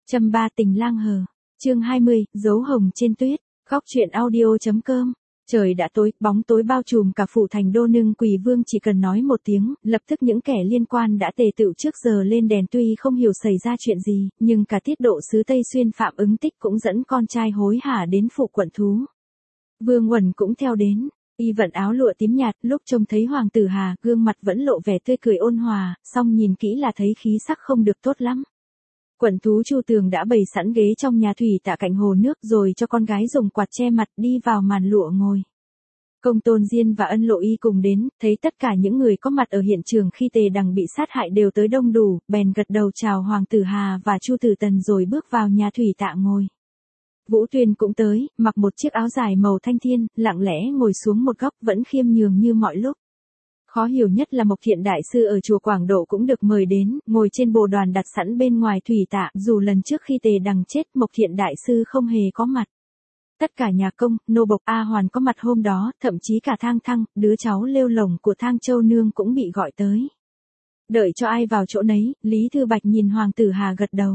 Châm ba tình lang hờ. Chương 20, dấu hồng trên tuyết. Góc truyện audio.com. Trời đã tối, bóng tối bao trùm cả phủ thành đô nưng Quỷ Vương chỉ cần nói một tiếng, lập tức những kẻ liên quan đã tề tựu trước giờ lên đèn tuy không hiểu xảy ra chuyện gì, nhưng cả tiết độ sứ Tây Xuyên Phạm Ứng Tích cũng dẫn con trai hối hả đến phủ quận thú. Vương Uẩn cũng theo đến. Y vận áo lụa tím nhạt, lúc trông thấy Hoàng tử Hà, gương mặt vẫn lộ vẻ tươi cười ôn hòa, song nhìn kỹ là thấy khí sắc không được tốt lắm. Quận thú Chu Tường đã bày sẵn ghế trong nhà thủy tạ cạnh hồ nước rồi cho con gái dùng quạt che mặt đi vào màn lụa ngồi. Công Tôn Diên và Ân Lộ Y cùng đến, thấy tất cả những người có mặt ở hiện trường khi Tề Đằng bị sát hại đều tới đông đủ, bèn gật đầu chào Hoàng tử Hà và Chu Tử Tần rồi bước vào nhà thủy tạ ngồi. Vũ Tuyền cũng tới, mặc một chiếc áo dài màu thanh thiên, lặng lẽ ngồi xuống một góc vẫn khiêm nhường như mọi lúc. Khó hiểu nhất là Mộc Thiện Đại Sư ở chùa Quảng Độ cũng được mời đến, ngồi trên bồ đoàn đặt sẵn bên ngoài thủy tạ, dù lần trước khi Tề Đằng chết Mộc Thiện Đại Sư không hề có mặt. Tất cả nhà công, nô bộc A Hoàn có mặt hôm đó, thậm chí cả Thang Thăng, đứa cháu lêu lổng của Thang Châu Nương cũng bị gọi tới. Đợi cho ai vào chỗ nấy, Lý Thư Bạch nhìn Hoàng tử Hà gật đầu.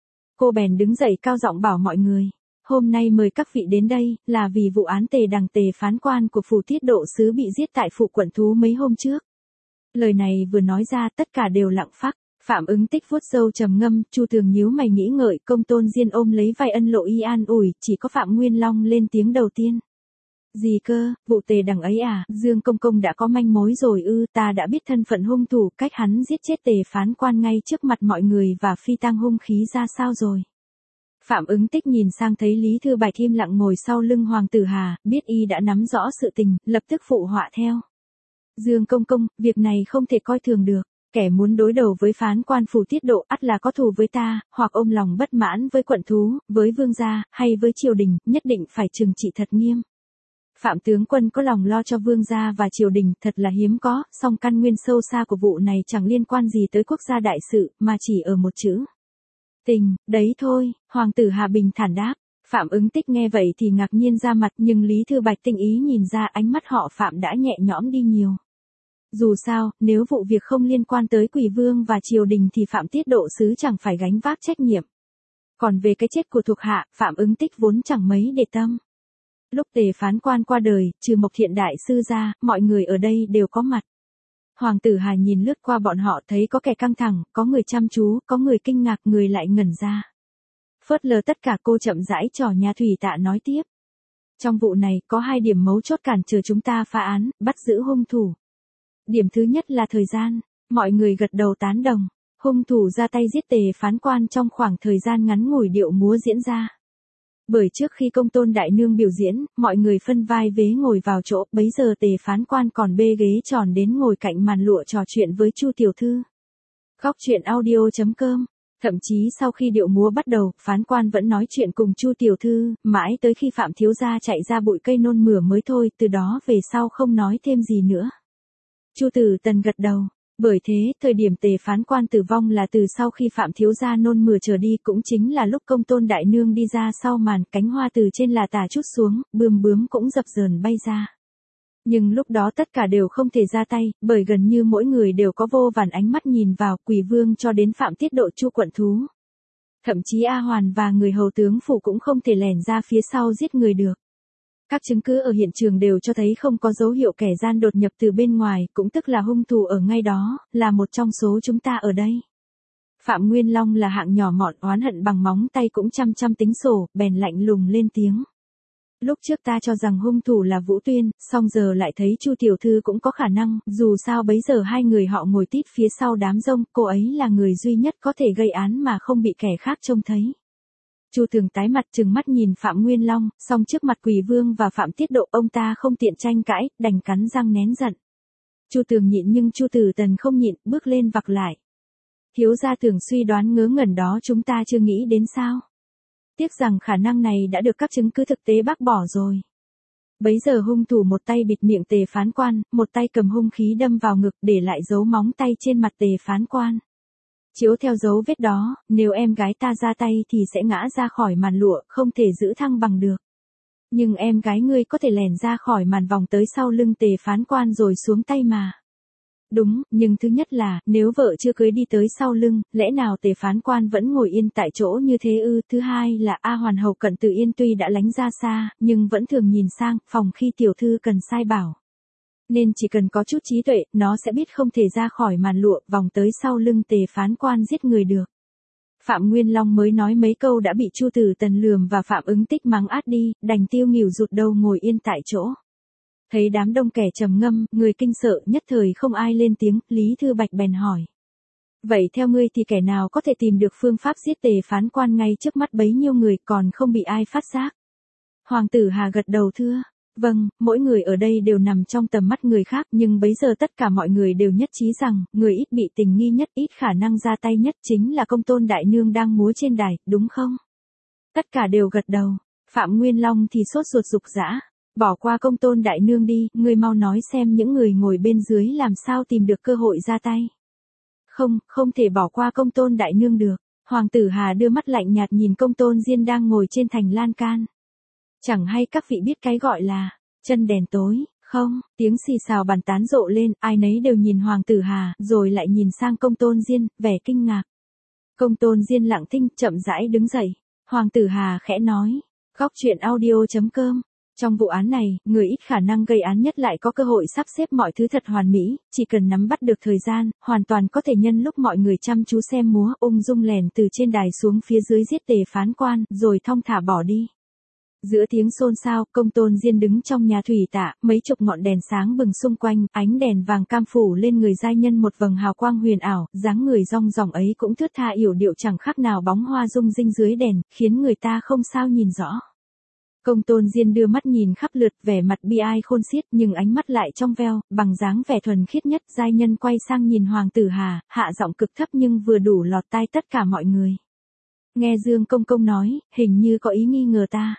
Cô bèn đứng dậy cao giọng bảo mọi người. Hôm nay mời các vị đến đây, là vì vụ án Tề Đằng Tề phán quan của phủ tiết độ sứ bị giết tại phủ quận thú mấy hôm trước. Lời này vừa nói ra tất cả đều lặng phắc, Phạm Ứng Tích vuốt râu trầm ngâm, Chu Tường nhíu mày nghĩ ngợi, Công Tôn Diên ôm lấy vai Ân Lộ Y an ủi, chỉ có Phạm Nguyên Long lên tiếng đầu tiên. Gì cơ, vụ Tề Đằng ấy à, Dương Công Công đã có manh mối rồi ư, ta đã biết thân phận hung thủ, cách hắn giết chết Tề phán quan ngay trước mặt mọi người và phi tang hung khí ra sao rồi. Phạm Ứng Tích nhìn sang thấy Lý Thư Bạch im lặng ngồi sau lưng Hoàng tử Hà, biết y đã nắm rõ sự tình, lập tức phụ họa theo. Dương Công Công, việc này không thể coi thường được, kẻ muốn đối đầu với phán quan phủ tiết độ ắt là có thù với ta, hoặc ôm lòng bất mãn với quận thú, với vương gia, hay với triều đình, nhất định phải trừng trị thật nghiêm. Phạm tướng quân có lòng lo cho vương gia và triều đình, thật là hiếm có, song căn nguyên sâu xa của vụ này chẳng liên quan gì tới quốc gia đại sự, mà chỉ ở một chữ. Tình, đấy thôi, Hoàng tử Hà bình thản đáp. Phạm Ứng Tích nghe vậy thì ngạc nhiên ra mặt, nhưng Lý Thư Bạch tinh ý nhìn ra ánh mắt họ Phạm đã nhẹ nhõm đi nhiều. Dù sao, nếu vụ việc không liên quan tới Quỷ Vương và triều đình thì Phạm tiết độ sứ chẳng phải gánh vác trách nhiệm. Còn về cái chết của thuộc hạ, Phạm Ứng Tích vốn chẳng mấy để tâm. Lúc Tề phán quan qua đời, trừ Mộc Thiện Đại Sư ra, mọi người ở đây đều có mặt. Hoàng tử Hà nhìn lướt qua bọn họ thấy có kẻ căng thẳng, có người chăm chú, có người kinh ngạc, người lại ngẩn ra. Phớt lờ tất cả cô chậm rãi trò nhà thủy tạ nói tiếp. Trong vụ này, có hai điểm mấu chốt cản trở chúng ta phá án, bắt giữ hung thủ. Điểm thứ nhất là thời gian, mọi người gật đầu tán đồng. Hung thủ ra tay giết Tề phán quan trong khoảng thời gian ngắn ngủi điệu múa diễn ra. Bởi trước khi Công Tôn Đại Nương biểu diễn, mọi người phân vai vế ngồi vào chỗ, bấy giờ Tề phán quan còn bê ghế tròn đến ngồi cạnh màn lụa trò chuyện với Chu tiểu thư. Góc truyện audio.com. Thậm chí sau khi điệu múa bắt đầu, phán quan vẫn nói chuyện cùng Chu tiểu thư, mãi tới khi Phạm thiếu gia chạy ra bụi cây nôn mửa mới thôi, từ đó về sau không nói thêm gì nữa. Chu Tử Tần gật đầu. Bởi thế, thời điểm Tề phán quan tử vong là từ sau khi Phạm thiếu gia nôn mửa trở đi, cũng chính là lúc Công Tôn Đại Nương đi ra sau màn, cánh hoa từ trên là tà chút xuống, bươm bướm cũng dập dờn bay ra. Nhưng lúc đó tất cả đều không thể ra tay, bởi gần như mỗi người đều có vô vàn ánh mắt nhìn vào, Quỷ Vương cho đến Phạm tiết độ Chu quận thú. Thậm chí A Hoàn và người hầu tướng phủ cũng không thể lẻn ra phía sau giết người được. Các chứng cứ ở hiện trường đều cho thấy không có dấu hiệu kẻ gian đột nhập từ bên ngoài, cũng tức là hung thủ ở ngay đó, là một trong số chúng ta ở đây. Phạm Nguyên Long là hạng nhỏ mọn oán hận bằng móng tay cũng chăm chăm tính sổ, bèn lạnh lùng lên tiếng. Lúc trước ta cho rằng hung thủ là Vũ Tuyên, song giờ lại thấy Chu tiểu thư cũng có khả năng, dù sao bấy giờ hai người họ ngồi tít phía sau đám rông, cô ấy là người duy nhất có thể gây án mà không bị kẻ khác trông thấy. Chu Tường tái mặt trừng mắt nhìn Phạm Nguyên Long, song trước mặt Quỷ Vương và Phạm tiết độ ông ta không tiện tranh cãi, đành cắn răng nén giận. Chu Tường nhịn nhưng Chu Tử Tần không nhịn, bước lên vặc lại. Thiếu gia Tưởng suy đoán ngớ ngẩn đó chúng ta chưa nghĩ đến sao? Tiếc rằng khả năng này đã được các chứng cứ thực tế bác bỏ rồi. Bấy giờ hung thủ một tay bịt miệng Tề phán quan, một tay cầm hung khí đâm vào ngực để lại dấu móng tay trên mặt Tề phán quan. Chiếu theo dấu vết đó, nếu em gái ta ra tay thì sẽ ngã ra khỏi màn lụa, không thể giữ thăng bằng được. Nhưng em gái ngươi có thể lẻn ra khỏi màn vòng tới sau lưng Tề phán quan rồi xuống tay mà. Đúng, nhưng thứ nhất là, nếu vợ chưa cưới đi tới sau lưng, lẽ nào Tề phán quan vẫn ngồi yên tại chỗ như thế ư? Thứ hai là A Hoàn hầu Cận Tử Yên tuy đã lánh ra xa, nhưng vẫn thường nhìn sang phòng khi tiểu thư cần sai bảo. Nên chỉ cần có chút trí tuệ, nó sẽ biết không thể ra khỏi màn lụa, vòng tới sau lưng Tề phán quan giết người được. Phạm Nguyên Long mới nói mấy câu đã bị Chu Tử Tần lườm và Phạm Ứng Tích mắng át đi, đành tiêu nghỉu rụt đầu ngồi yên tại chỗ. Thấy đám đông kẻ trầm ngâm, người kinh sợ nhất thời không ai lên tiếng, Lý Thư Bạch bèn hỏi. Vậy theo ngươi thì kẻ nào có thể tìm được phương pháp giết Tề phán quan ngay trước mắt bấy nhiêu người còn không bị ai phát giác? Hoàng tử Hà gật đầu thưa. Vâng, mỗi người ở đây đều nằm trong tầm mắt người khác nhưng bấy giờ tất cả mọi người đều nhất trí rằng, người ít bị tình nghi nhất, ít khả năng ra tay nhất chính là Công Tôn Đại Nương đang múa trên đài, đúng không? Tất cả đều gật đầu. Phạm Nguyên Long thì sốt ruột rục rã. Bỏ qua Công Tôn Đại Nương đi, ngươi mau nói xem những người ngồi bên dưới làm sao tìm được cơ hội ra tay. Không, không thể bỏ qua Công Tôn Đại Nương được. Hoàng tử Hà đưa mắt lạnh nhạt nhìn Công Tôn Diên đang ngồi trên thành lan can. Chẳng hay các vị biết cái gọi là chân đèn tối, không? Tiếng xì xào bàn tán rộ lên, ai nấy đều nhìn Hoàng tử Hà, rồi lại nhìn sang Công Tôn Diên, vẻ kinh ngạc. Công Tôn Diên lặng thinh, chậm rãi đứng dậy. Hoàng tử Hà khẽ nói, Góc truyện audio.com. Trong vụ án này, người ít khả năng gây án nhất lại có cơ hội sắp xếp mọi thứ thật hoàn mỹ, chỉ cần nắm bắt được thời gian, hoàn toàn có thể nhân lúc mọi người chăm chú xem múa, ung dung lèn từ trên đài xuống phía dưới giết Tề phán quan, rồi thong thả bỏ đi. Giữa tiếng xôn xao, Công Tôn Diên đứng trong nhà thủy tạ, mấy chục ngọn đèn sáng bừng xung quanh, ánh đèn vàng cam phủ lên người giai nhân một vầng hào quang huyền ảo, dáng người rong ròng ấy cũng thướt tha yểu điệu chẳng khác nào bóng hoa rung rinh dưới đèn, khiến người ta không sao nhìn rõ. Công Tôn Diên đưa mắt nhìn khắp lượt, vẻ mặt bi ai khôn xiết nhưng ánh mắt lại trong veo, bằng dáng vẻ thuần khiết nhất. Giai nhân quay sang nhìn Hoàng tử Hà, hạ giọng cực thấp nhưng vừa đủ lọt tai tất cả mọi người. Nghe Dương Công Công nói, hình như có ý nghi ngờ ta.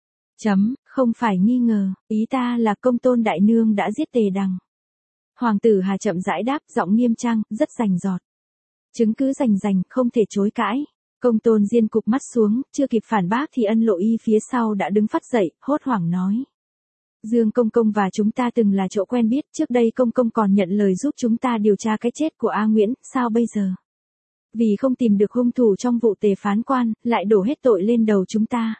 Không phải nghi ngờ, ý ta là Công Tôn Đại Nương đã giết Tề Đằng. Hoàng tử Hà chậm rãi đáp, giọng nghiêm trang, rất rành rọt. Chứng cứ rành rành, không thể chối cãi. Công Tôn Diên cụp mắt xuống, chưa kịp phản bác thì Ân Lộ Y phía sau đã đứng phắt dậy, hốt hoảng nói. Dương Công Công và chúng ta từng là chỗ quen biết, trước đây Công Công còn nhận lời giúp chúng ta điều tra cái chết của A Nguyễn, sao bây giờ? Vì không tìm được hung thủ trong vụ Tề phán quan, lại đổ hết tội lên đầu chúng ta.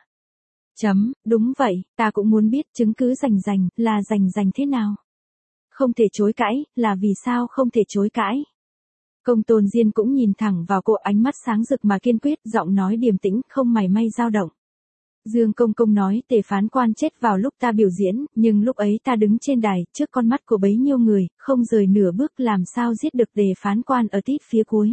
Đúng vậy, ta cũng muốn biết chứng cứ rành rành, là rành rành thế nào? Không thể chối cãi, là vì sao không thể chối cãi? Công Tôn Diên cũng nhìn thẳng vào cô, ánh mắt sáng rực mà kiên quyết, giọng nói điềm tĩnh, không mảy may dao động. Dương Công Công nói Tề phán quan chết vào lúc ta biểu diễn, nhưng lúc ấy ta đứng trên đài, trước con mắt của bấy nhiêu người, không rời nửa bước, làm sao giết được Tề phán quan ở tít phía cuối.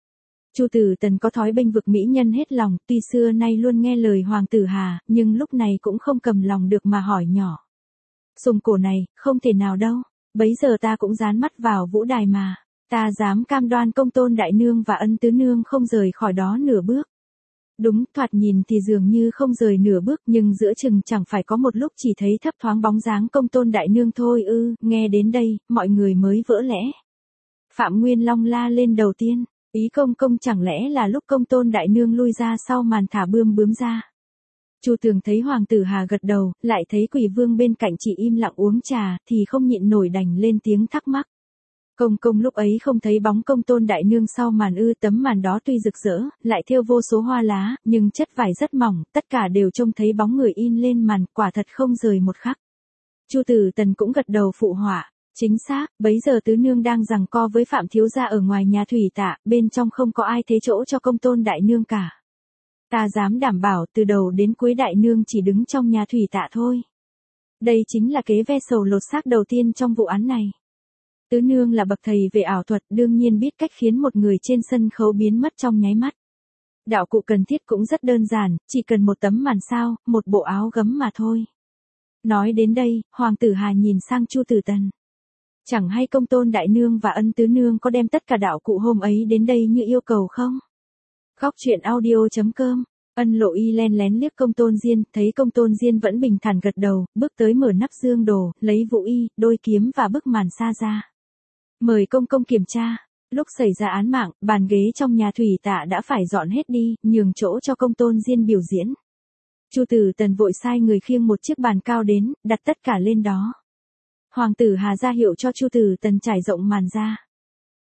Chu Tử Tần có thói bênh vực mỹ nhân hết lòng, tuy xưa nay luôn nghe lời Hoàng tử Hà, nhưng lúc này cũng không cầm lòng được mà hỏi nhỏ. Sùng cổ này, không thể nào đâu, bấy giờ ta cũng dán mắt vào vũ đài mà. Ta dám cam đoan Công Tôn Đại Nương và Ân Tứ Nương không rời khỏi đó nửa bước. Đúng, thoạt nhìn thì dường như không rời nửa bước, nhưng giữa chừng chẳng phải có một lúc chỉ thấy thấp thoáng bóng dáng Công Tôn Đại Nương thôi ư? Nghe đến đây, mọi người mới vỡ lẽ. Phạm Nguyên Long la lên đầu tiên, ý Công Công chẳng lẽ là lúc Công Tôn Đại Nương lui ra sau màn thả bướm ra. Chu Tường thấy Hoàng tử Hà gật đầu, lại thấy Quỷ Vương bên cạnh chỉ im lặng uống trà, thì không nhịn nổi đành lên tiếng thắc mắc. Công Công lúc ấy không thấy bóng Công Tôn Đại Nương sau màn ư? Tấm màn đó tuy rực rỡ, lại thêu vô số hoa lá, nhưng chất vải rất mỏng, tất cả đều trông thấy bóng người in lên màn, quả thật không rời một khắc. Chu Tử Tần cũng gật đầu phụ họa, chính xác, bấy giờ Tứ Nương đang giằng co với Phạm thiếu gia ở ngoài nhà thủy tạ, bên trong không có ai thế chỗ cho Công Tôn Đại Nương cả. Ta dám đảm bảo từ đầu đến cuối Đại Nương chỉ đứng trong nhà thủy tạ thôi. Đây chính là kế ve sầu lột xác đầu tiên trong vụ án này. Tứ Nương là bậc thầy về ảo thuật, đương nhiên biết cách khiến một người trên sân khấu biến mất trong nháy mắt. Đạo cụ cần thiết cũng rất đơn giản, chỉ cần một tấm màn sao, một bộ áo gấm mà thôi. Nói đến đây, Hoàng tử Hà nhìn sang Chu Tử Tần. Chẳng hay Công Tôn Đại Nương và Ân Tứ Nương có đem tất cả đạo cụ hôm ấy đến đây như yêu cầu không? Góc truyện audio.com. Ân Lộ Y len lén liếc Công Tôn Diên, thấy Công Tôn Diên vẫn bình thản gật đầu, bước tới mở nắp dương đồ, lấy vũ y, đôi kiếm và bức màn sa ra. Mời Công Công kiểm tra. Lúc xảy ra án mạng, bàn ghế trong nhà thủy tạ đã phải dọn hết đi, nhường chỗ cho Công Tôn Diên biểu diễn. Chu Tử Tần vội sai người khiêng một chiếc bàn cao đến, đặt tất cả lên đó. Hoàng tử Hà ra hiệu cho Chu Tử Tần trải rộng màn ra.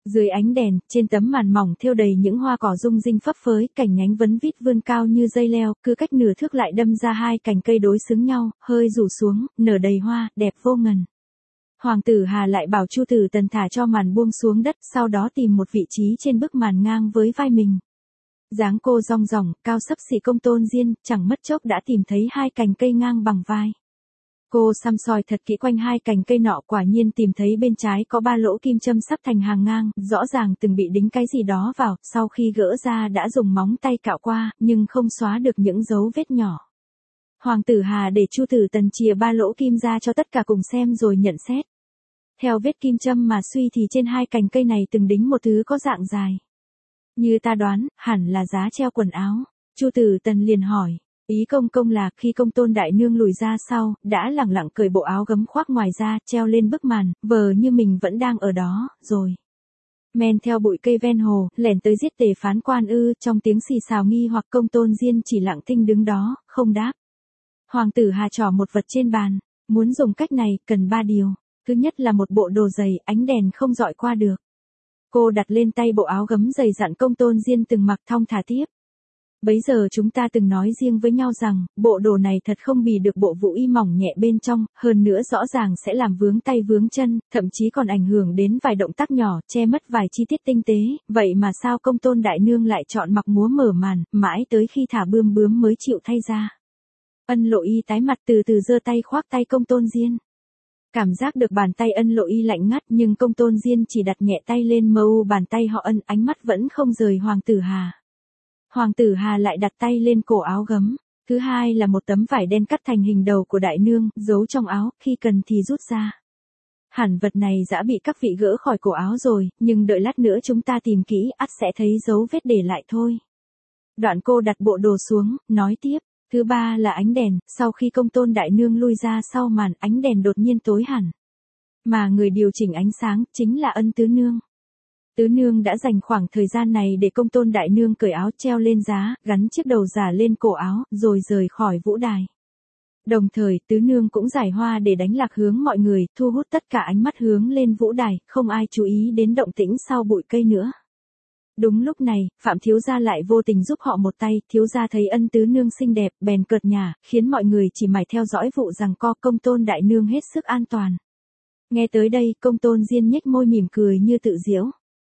Dưới ánh đèn, trên tấm màn mỏng thêu đầy những hoa cỏ rung rinh phấp phới, cành nhánh vấn vít vươn cao như dây leo, cứ cách nửa thước lại đâm ra hai cành cây đối xứng nhau, hơi rủ xuống, nở đầy hoa, đẹp vô ngần. Hoàng tử Hà lại bảo Chu Tử Tần thả cho màn buông xuống đất, sau đó tìm một vị trí trên bức màn ngang với vai mình. Dáng cô rong ròng, cao xấp xỉ Công Tôn Diên, chẳng mất chốc đã tìm thấy hai cành cây ngang bằng vai. Cô săm soi thật kỹ quanh hai cành cây nọ, quả nhiên tìm thấy bên trái có 3 lỗ kim châm sắp thành hàng ngang, rõ ràng từng bị đính cái gì đó vào, sau khi gỡ ra đã dùng móng tay cạo qua, nhưng không xóa được những dấu vết nhỏ. Hoàng tử Hà để Chu Tử Tần chìa 3 lỗ kim ra cho tất cả cùng xem rồi nhận xét. Theo vết kim châm mà suy thì trên hai cành cây này từng đính một thứ có dạng dài. Như ta đoán, hẳn là giá treo quần áo. Chu Tử Tần liền hỏi. Ý công công là khi Công Tôn đại nương lùi ra sau, đã lẳng lặng cởi bộ áo gấm khoác ngoài ra, treo lên bức màn, vờ như mình vẫn đang ở đó, rồi. Men theo bụi cây ven hồ, lẻn tới giết Tề Phán Quan ư, trong tiếng xì xào nghi hoặc Công Tôn Diên chỉ lặng thinh đứng đó, không đáp. Hoàng tử Hà trỏ một vật trên bàn, muốn dùng cách này, cần 3 điều. Thứ nhất là một bộ đồ dày, ánh đèn không dọi qua được. Cô đặt lên tay bộ áo gấm dày dặn Công Tôn Diên từng mặc thong thả tiếp. Bấy giờ chúng ta từng nói riêng với nhau rằng, bộ đồ này thật không bì được bộ vũ y mỏng nhẹ bên trong, hơn nữa rõ ràng sẽ làm vướng tay vướng chân, thậm chí còn ảnh hưởng đến vài động tác nhỏ, che mất vài chi tiết tinh tế, vậy mà sao Công Tôn đại nương lại chọn mặc múa mở màn, mãi tới khi thả bươm bướm mới chịu thay ra. Ân Lộ Y tái mặt từ từ giơ tay khoác tay Công Tôn Diên. Cảm giác được bàn tay Ân Lộ Y lạnh ngắt, nhưng Công Tôn Diên chỉ đặt nhẹ tay lên mờ u bàn tay họ Ân, ánh mắt vẫn không rời Hoàng tử Hà. Hoàng tử Hà lại đặt tay lên cổ áo gấm. Thứ hai là một tấm vải đen cắt thành hình đầu của đại nương, giấu trong áo, khi cần thì rút ra. Hẳn vật này đã bị các vị gỡ khỏi cổ áo rồi, nhưng đợi lát nữa chúng ta tìm kỹ, ắt sẽ thấy dấu vết để lại thôi. Đoạn cô đặt bộ đồ xuống, nói tiếp. Thứ ba là ánh đèn, sau khi Công Tôn đại nương lui ra sau màn, ánh đèn đột nhiên tối hẳn. Mà người điều chỉnh ánh sáng, chính là Ân tứ nương. Tứ nương đã dành khoảng thời gian này để Công Tôn đại nương cởi áo treo lên giá, gắn chiếc đầu giả lên cổ áo, rồi rời khỏi vũ đài. Đồng thời, tứ nương cũng giải hoa để đánh lạc hướng mọi người, thu hút tất cả ánh mắt hướng lên vũ đài, không ai chú ý đến động tĩnh sau bụi cây nữa. Đúng lúc này, Phạm thiếu gia lại vô tình giúp họ một tay, thiếu gia thấy Ân tứ nương xinh đẹp, bèn cợt nhả, khiến mọi người chỉ mải theo dõi vụ rằng co Công Tôn đại nương hết sức an toàn. Nghe tới đây, Công Tôn Diên nhếch môi mỉm cười như tự giễu.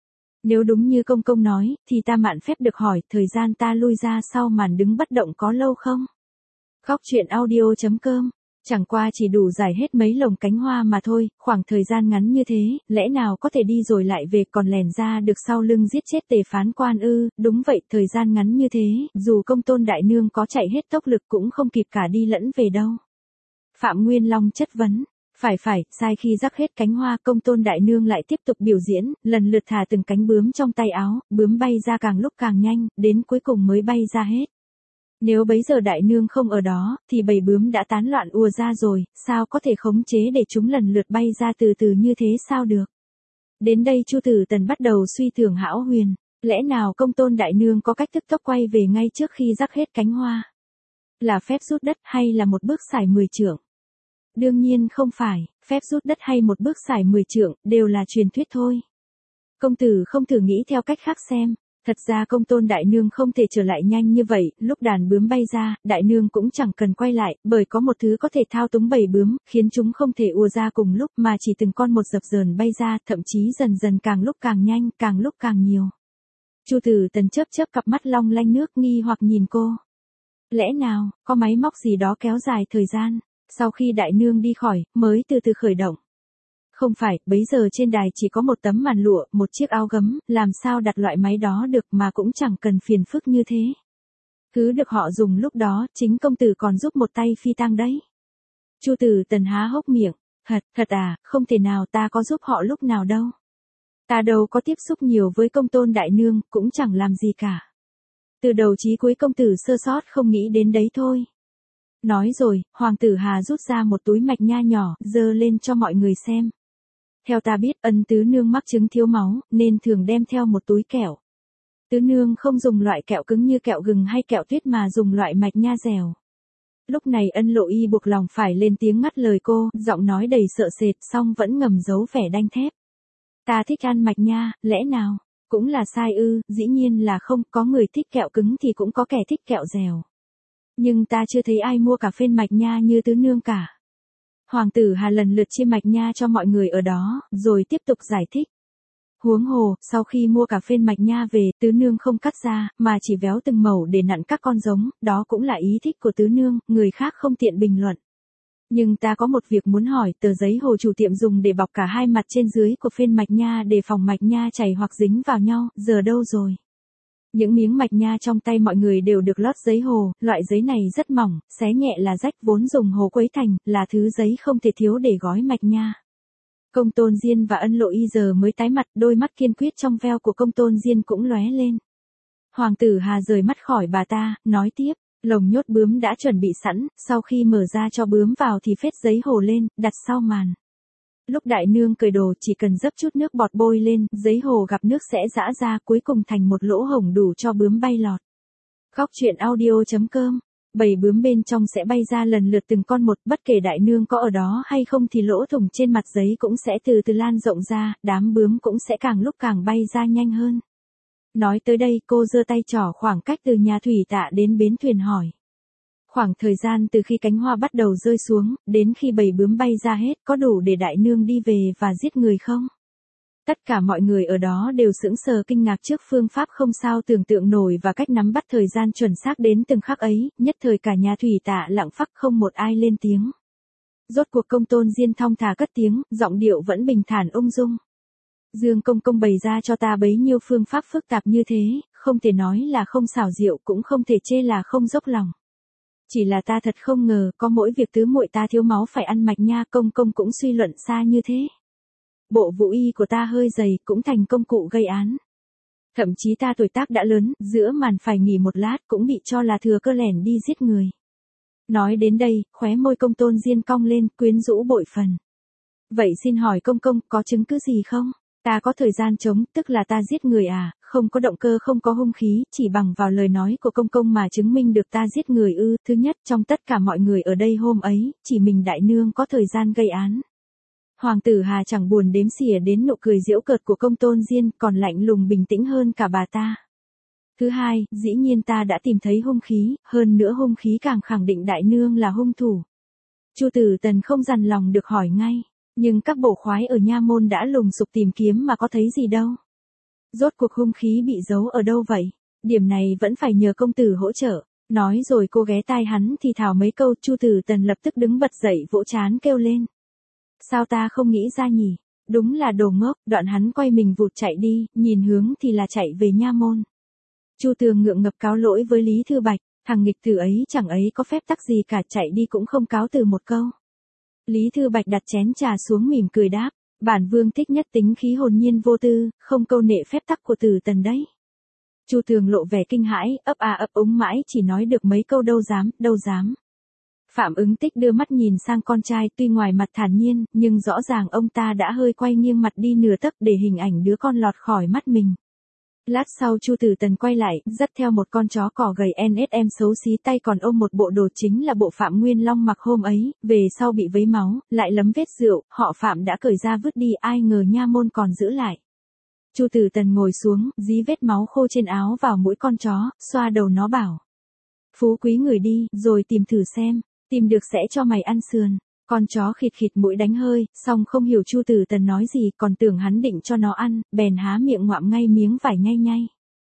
Nếu đúng như công công nói, thì ta mạn phép được hỏi, thời gian ta lui ra sau màn đứng bất động có lâu không? Khóc chuyện audio.com. Chẳng qua chỉ đủ giải hết mấy lồng cánh hoa mà thôi, khoảng thời gian ngắn như thế, lẽ nào có thể đi rồi lại về còn lèn ra được sau lưng giết chết Tề Phán Quan ư? Đúng vậy, thời gian ngắn như thế, dù Công Tôn đại nương có chạy hết tốc lực cũng không kịp cả đi lẫn về đâu. Phạm Nguyên Long chất vấn. Phải, sai khi rắc hết cánh hoa, Công Tôn đại nương lại tiếp tục biểu diễn, lần lượt thả từng cánh bướm trong tay áo, bướm bay ra càng lúc càng nhanh, đến cuối cùng mới bay ra hết. Nếu bấy giờ đại nương không ở đó, thì bầy bướm đã tán loạn ùa ra rồi, sao có thể khống chế để chúng lần lượt bay ra từ từ như thế sao được? Đến đây Chu Tử Tần bắt đầu suy tưởng hão huyền, lẽ nào Công Tôn đại nương có cách tức tốc quay về ngay trước khi rắc hết cánh hoa? Là phép rút đất hay là một bước sải 10 trượng? Đương nhiên không phải, phép rút đất hay một bước sải 10 trượng, đều là truyền thuyết thôi. Công tử không thử nghĩ theo cách khác xem. Thật ra Công Tôn đại nương không thể trở lại nhanh như vậy, lúc đàn bướm bay ra, đại nương cũng chẳng cần quay lại, bởi có một thứ có thể thao túng bầy bướm, khiến chúng không thể ùa ra cùng lúc mà chỉ từng con một dập dờn bay ra, thậm chí dần dần càng lúc càng nhanh, càng lúc càng nhiều. Chu Tử Tần chớp cặp mắt long lanh nước nghi hoặc nhìn cô. Lẽ nào, có máy móc gì đó kéo dài thời gian, sau khi đại nương đi khỏi, mới từ từ khởi động? Không phải, bấy giờ trên đài chỉ có một tấm màn lụa, một chiếc áo gấm, làm sao đặt loại máy đó được mà cũng chẳng cần phiền phức như thế. Cứ được họ dùng lúc đó, chính công tử còn giúp một tay phi tang đấy. Chu Tử Tần há hốc miệng, thật à, không thể nào, ta có giúp họ lúc nào đâu. Ta đâu có tiếp xúc nhiều với Công Tôn đại nương, cũng chẳng làm gì cả. Từ đầu chí cuối công tử sơ sót không nghĩ đến đấy thôi. Nói rồi, Hoàng tử Hà rút ra một túi mạch nha nhỏ, giơ lên cho mọi người xem. Theo ta biết, Ân tứ nương mắc chứng thiếu máu, nên thường đem theo một túi kẹo. Tứ nương không dùng loại kẹo cứng như kẹo gừng hay kẹo tuyết mà dùng loại mạch nha dẻo. Lúc này Ân Lộ Y buộc lòng phải lên tiếng ngắt lời cô, giọng nói đầy sợ sệt, song vẫn ngầm giấu vẻ đanh thép. Ta thích ăn mạch nha, lẽ nào? Cũng là sai ư, dĩ nhiên là không, có người thích kẹo cứng thì cũng có kẻ thích kẹo dẻo. Nhưng ta chưa thấy ai mua cà phên mạch nha như tứ nương cả. Hoàng tử Hà lần lượt chia mạch nha cho mọi người ở đó, rồi tiếp tục giải thích. Huống hồ, sau khi mua cà phên mạch nha về, tứ nương không cắt ra, mà chỉ véo từng mẩu để nặn các con giống, đó cũng là ý thích của tứ nương, người khác không tiện bình luận. Nhưng ta có một việc muốn hỏi, tờ giấy hồ chủ tiệm dùng để bọc cả hai mặt trên dưới của phên mạch nha để phòng mạch nha chảy hoặc dính vào nhau, giờ đâu rồi? Những miếng mạch nha trong tay mọi người đều được lót giấy hồ, loại giấy này rất mỏng, xé nhẹ là rách, vốn dùng hồ quấy thành, là thứ giấy không thể thiếu để gói mạch nha. Công Tôn Diên và Ân Lộ Y giờ mới tái mặt, đôi mắt kiên quyết trong veo của Công Tôn Diên cũng lóe lên. Hoàng tử Hà rời mắt khỏi bà ta, nói tiếp, lồng nhốt bướm đã chuẩn bị sẵn, sau khi mở ra cho bướm vào thì phết giấy hồ lên, đặt sau màn. Lúc đại nương cởi đồ chỉ cần dấp chút nước bọt bôi lên, giấy hồ gặp nước sẽ giã ra, cuối cùng thành một lỗ hổng đủ cho bướm bay lọt. Góc truyện audio.com. Bầy bướm bên trong sẽ bay ra lần lượt từng con một, bất kể đại nương có ở đó hay không thì lỗ thủng trên mặt giấy cũng sẽ từ từ lan rộng ra, đám bướm cũng sẽ càng lúc càng bay ra nhanh hơn. Nói tới đây cô giơ tay trỏ khoảng cách từ nhà thủy tạ đến bến thuyền hỏi. Khoảng thời gian từ khi cánh hoa bắt đầu rơi xuống, đến khi bầy bướm bay ra hết, có đủ để đại nương đi về và giết người không? Tất cả mọi người ở đó đều sững sờ kinh ngạc trước phương pháp không sao tưởng tượng nổi và cách nắm bắt thời gian chuẩn xác đến từng khắc ấy, nhất thời cả nhà thủy tạ lặng phắc không một ai lên tiếng. Rốt cuộc Công Tôn Diên thong thả cất tiếng, giọng điệu vẫn bình thản ung dung. Dương công công bày ra cho ta bấy nhiêu phương pháp phức tạp như thế, không thể nói là không xảo diệu, cũng không thể chê là không dốc lòng. Chỉ là ta thật không ngờ, có mỗi việc tứ muội ta thiếu máu phải ăn mạch nha, công công cũng suy luận xa như thế. Bộ vũ y của ta hơi dày, cũng thành công cụ gây án. Thậm chí ta tuổi tác đã lớn, giữa màn phải nghỉ một lát cũng bị cho là thừa cơ lẻn đi giết người. Nói đến đây, khóe môi Công Tôn Diên cong lên, quyến rũ bội phần. Vậy xin hỏi công công, có chứng cứ gì không? Ta có thời gian chống, tức là ta giết người à, không có động cơ, không có hung khí, chỉ bằng vào lời nói của công công mà chứng minh được ta giết người ư? Thứ nhất, trong tất cả mọi người ở đây hôm ấy, chỉ mình đại nương có thời gian gây án. Hoàng tử Hà chẳng buồn đếm xỉa đến nụ cười giễu cợt của Công Tôn Diên, còn lạnh lùng bình tĩnh hơn cả bà ta. Thứ hai, dĩ nhiên ta đã tìm thấy hung khí, hơn nữa hung khí càng khẳng định đại nương là hung thủ. Chu Tử Tần không dằn lòng được hỏi ngay, nhưng các bộ khoái ở nha môn đã lùng sục tìm kiếm mà có thấy gì đâu. Rốt cuộc hung khí bị giấu ở đâu vậy? Điểm này vẫn phải nhờ công tử hỗ trợ. Nói rồi cô ghé tai hắn thì thào mấy câu, Chu Tử Tần lập tức đứng bật dậy vỗ trán kêu lên. Sao ta không nghĩ ra nhỉ? Đúng là đồ ngốc, đoạn hắn quay mình vụt chạy đi, nhìn hướng thì là chạy về nha môn. Chu Tường ngượng ngập cáo lỗi với Lý Thư Bạch, thằng nghịch tử ấy chẳng ấy có phép tắc gì cả, chạy đi cũng không cáo từ một câu. Lý Thư Bạch đặt chén trà xuống mỉm cười đáp, bản vương thích nhất tính khí hồn nhiên vô tư, không câu nệ phép tắc của Tử Tần đấy. Chu Tường lộ vẻ kinh hãi, ấp à ấp úng mãi chỉ nói được mấy câu đâu dám, đâu dám. Phạm Ứng Tích đưa mắt nhìn sang con trai, tuy ngoài mặt thản nhiên, nhưng rõ ràng ông ta đã hơi quay nghiêng mặt đi nửa tấc để hình ảnh đứa con lọt khỏi mắt mình. Lát sau Chu Tử Tần quay lại, dắt theo một con chó cỏ gầy NSM xấu xí, tay còn ôm một bộ đồ chính là bộ Phạm Nguyên Long mặc hôm ấy, về sau bị vấy máu, lại lấm vết rượu, họ Phạm đã cởi ra vứt đi, ai ngờ nha môn còn giữ lại. Chu Tử Tần ngồi xuống, dí vết máu khô trên áo vào mũi con chó, xoa đầu nó bảo. Phú quý người đi, rồi tìm thử xem, tìm được sẽ cho mày ăn sườn. Con chó khịt khịt mũi đánh hơi, xong không hiểu Chu Tử Tần nói gì, còn tưởng hắn định cho nó ăn, bèn há miệng ngoạm ngay miếng vải nhay nhay.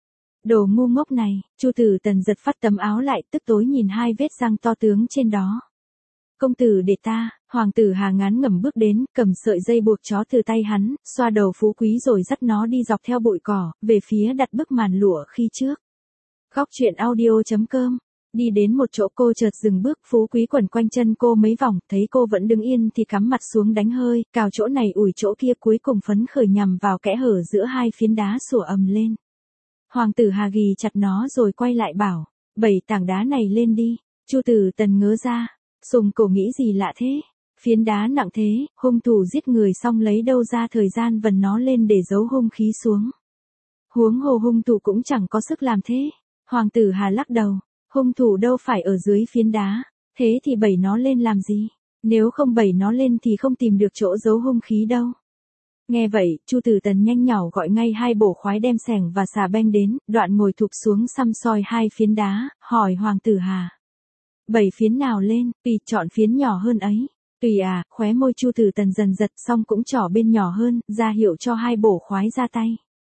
Đồ ngu ngốc này, Chu Tử Tần giật phát tấm áo lại, tức tối nhìn hai vết răng to tướng trên đó. Công tử để ta, Hoàng tử Hà ngán ngẩm bước đến, cầm sợi dây buộc chó từ tay hắn, xoa đầu Phú Quý rồi dắt nó đi dọc theo bụi cỏ, về phía đặt bức màn lụa khi trước. Góc truyện audio.com. Đi đến một chỗ cô chợt dừng bước, Phú Quý quẩn quanh chân cô mấy vòng, thấy cô vẫn đứng yên thì cắm mặt xuống đánh hơi, cào chỗ này ủi chỗ kia, cuối cùng phấn khởi nhằm vào kẽ hở giữa hai phiến đá sủa ầm lên. Hoàng tử Hà ghì chặt nó rồi quay lại bảo, 7 tảng đá này lên đi. Chu Tử Tần ngớ ra, sùng cổ nghĩ gì lạ thế, phiến đá nặng thế, hung thủ giết người xong lấy đâu ra thời gian vần nó lên để giấu hung khí xuống. Huống hồ hung thủ cũng chẳng có sức làm thế. Hoàng tử Hà lắc đầu. Hung thủ đâu phải ở dưới phiến đá, thế thì bẩy nó lên làm gì? Nếu không bẩy nó lên thì không tìm được chỗ giấu hung khí đâu. Nghe vậy, Chu Tử Tần nhanh nhảu gọi ngay hai bổ khoái đem xẻng và xà beng đến, đoạn ngồi thụp xuống xăm soi hai phiến đá, hỏi Hoàng Tử Hà. 7 phiến nào lên, tùy chọn phiến nhỏ hơn ấy. Tùy à, khóe môi Chu Tử Tần dần giật xong cũng trỏ bên nhỏ hơn, ra hiệu cho hai bổ khoái ra tay.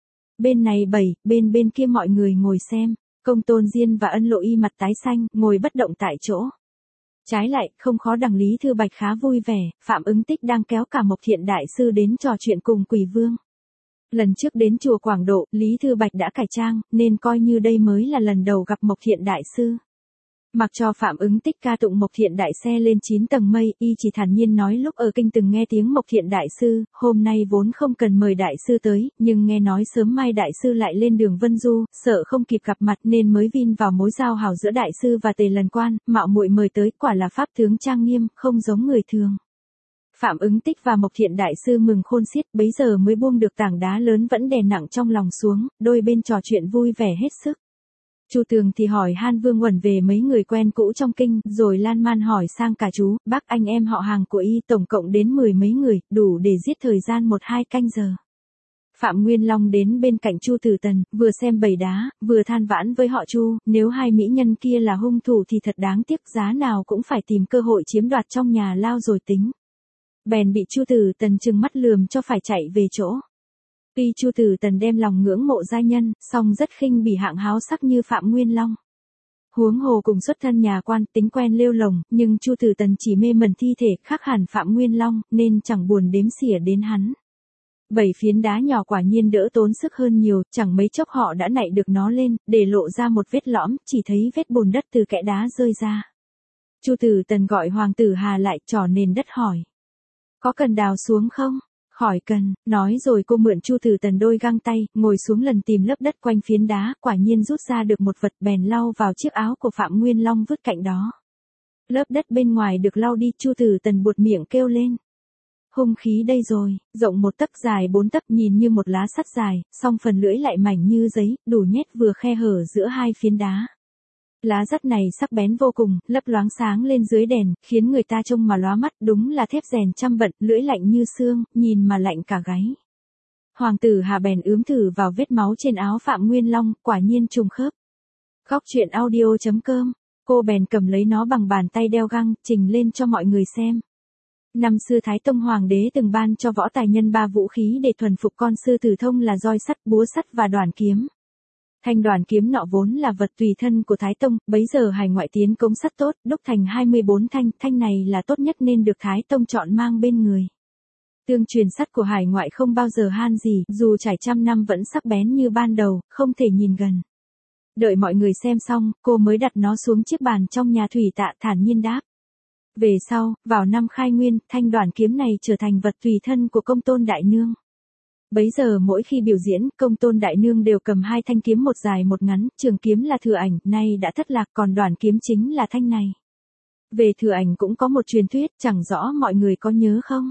Bên này 7, bên kia mọi người ngồi xem, Công Tôn Diên và Ân Lộ Y mặt tái xanh, ngồi bất động tại chỗ. Trái lại, không khó đằng Lý Thư Bạch khá vui vẻ, Phạm Ứng Tích đang kéo cả Mộc Thiện Đại Sư đến trò chuyện cùng Quỷ Vương. Lần trước đến chùa Quảng Độ, Lý Thư Bạch đã cải trang, nên coi như đây mới là lần đầu gặp Mộc Thiện Đại Sư. Mặc cho Phạm Ứng Tích ca tụng Mộc Thiện Đại xe lên 9 tầng mây, y chỉ thản nhiên nói lúc ở kinh từng nghe tiếng Mộc Thiện Đại Sư, hôm nay vốn không cần mời Đại Sư tới, nhưng nghe nói sớm mai Đại Sư lại lên đường Vân Du, sợ không kịp gặp mặt nên mới vin vào mối giao hảo giữa Đại Sư và Tề Lần Quan, mạo muội mời tới, quả là pháp tướng trang nghiêm, không giống người thường. Phạm Ứng Tích và Mộc Thiện Đại Sư mừng khôn xiết, bấy giờ mới buông được tảng đá lớn vẫn đè nặng trong lòng xuống, đôi bên trò chuyện vui vẻ hết sức. Chu Tường thì hỏi han Vương Uẩn về mấy người quen cũ trong kinh, rồi lan man hỏi sang cả chú, bác anh em họ hàng của y tổng cộng đến 10 mấy người, đủ để giết thời gian 1-2 canh giờ. Phạm Nguyên Long đến bên cạnh Chu Tử Tần, vừa xem bầy đá, vừa than vãn với họ Chu, nếu hai mỹ nhân kia là hung thủ thì thật đáng tiếc, giá nào cũng phải tìm cơ hội chiếm đoạt trong nhà lao rồi tính. Bèn bị Chu Tử Tần trừng mắt lườm cho phải chạy về chỗ. Tuy Chu Tử Tần đem lòng ngưỡng mộ giai nhân, song rất khinh bỉ hạng háo sắc như Phạm Nguyên Long. Huống hồ cùng xuất thân nhà quan, tính quen lêu lồng, nhưng Chu Tử Tần chỉ mê mẩn thi thể, khác hẳn Phạm Nguyên Long, nên chẳng buồn đếm xỉa đến hắn. 7 phiến đá nhỏ quả nhiên đỡ tốn sức hơn nhiều, chẳng mấy chốc họ đã nạy được nó lên, để lộ ra một vết lõm, chỉ thấy vết bùn đất từ kẽ đá rơi ra. Chu Tử Tần gọi Hoàng Tử Hà lại, trỏ nền đất hỏi. Có cần đào xuống không? Khỏi cần, nói rồi cô mượn Chu Tử Tần đôi găng tay, ngồi xuống lần tìm lớp đất quanh phiến đá, quả nhiên rút ra được một vật, bèn lau vào chiếc áo của Phạm Nguyên Long vứt cạnh đó. Lớp đất bên ngoài được lau đi, Chu Tử Tần buột miệng kêu lên. Hung khí đây rồi, rộng 1 tấc dài 4 tấc, nhìn như một lá sắt dài, song phần lưỡi lại mảnh như giấy, đủ nhét vừa khe hở giữa hai phiến đá. Lá sắt này sắc bén vô cùng, lấp loáng sáng lên dưới đèn, khiến người ta trông mà lóa mắt, đúng là thép rèn trăm bận, lưỡi lạnh như xương, nhìn mà lạnh cả gáy. Hoàng Tử Hà bèn ướm thử vào vết máu trên áo Phạm Nguyên Long, quả nhiên trùng khớp. Góc truyện audio.com, cô bèn cầm lấy nó bằng bàn tay đeo găng, trình lên cho mọi người xem. Năm xưa Thái Tông Hoàng đế từng ban cho võ tài nhân 3 vũ khí để thuần phục con sư tử thông là roi sắt, búa sắt và đoản kiếm. Thanh đoản kiếm nọ vốn là vật tùy thân của Thái Tông, bấy giờ Hải Ngoại tiến công sắt tốt, đúc thành 24 thanh, thanh này là tốt nhất nên được Thái Tông chọn mang bên người. Tương truyền sắt của Hải Ngoại không bao giờ han gì, dù trải trăm năm vẫn sắc bén như ban đầu, không thể nhìn gần. Đợi mọi người xem xong, cô mới đặt nó xuống chiếc bàn trong nhà thủy tạ, thản nhiên đáp. Về sau, vào năm Khai Nguyên, thanh đoản kiếm này trở thành vật tùy thân của Công Tôn Đại Nương. Bấy giờ mỗi khi biểu diễn, Công Tôn Đại Nương đều cầm 2 thanh kiếm, một dài một ngắn, trường kiếm là Thừa Ảnh, nay đã thất lạc, còn đoản kiếm chính là thanh này. Về Thừa Ảnh cũng có một truyền thuyết, chẳng rõ mọi người có nhớ không?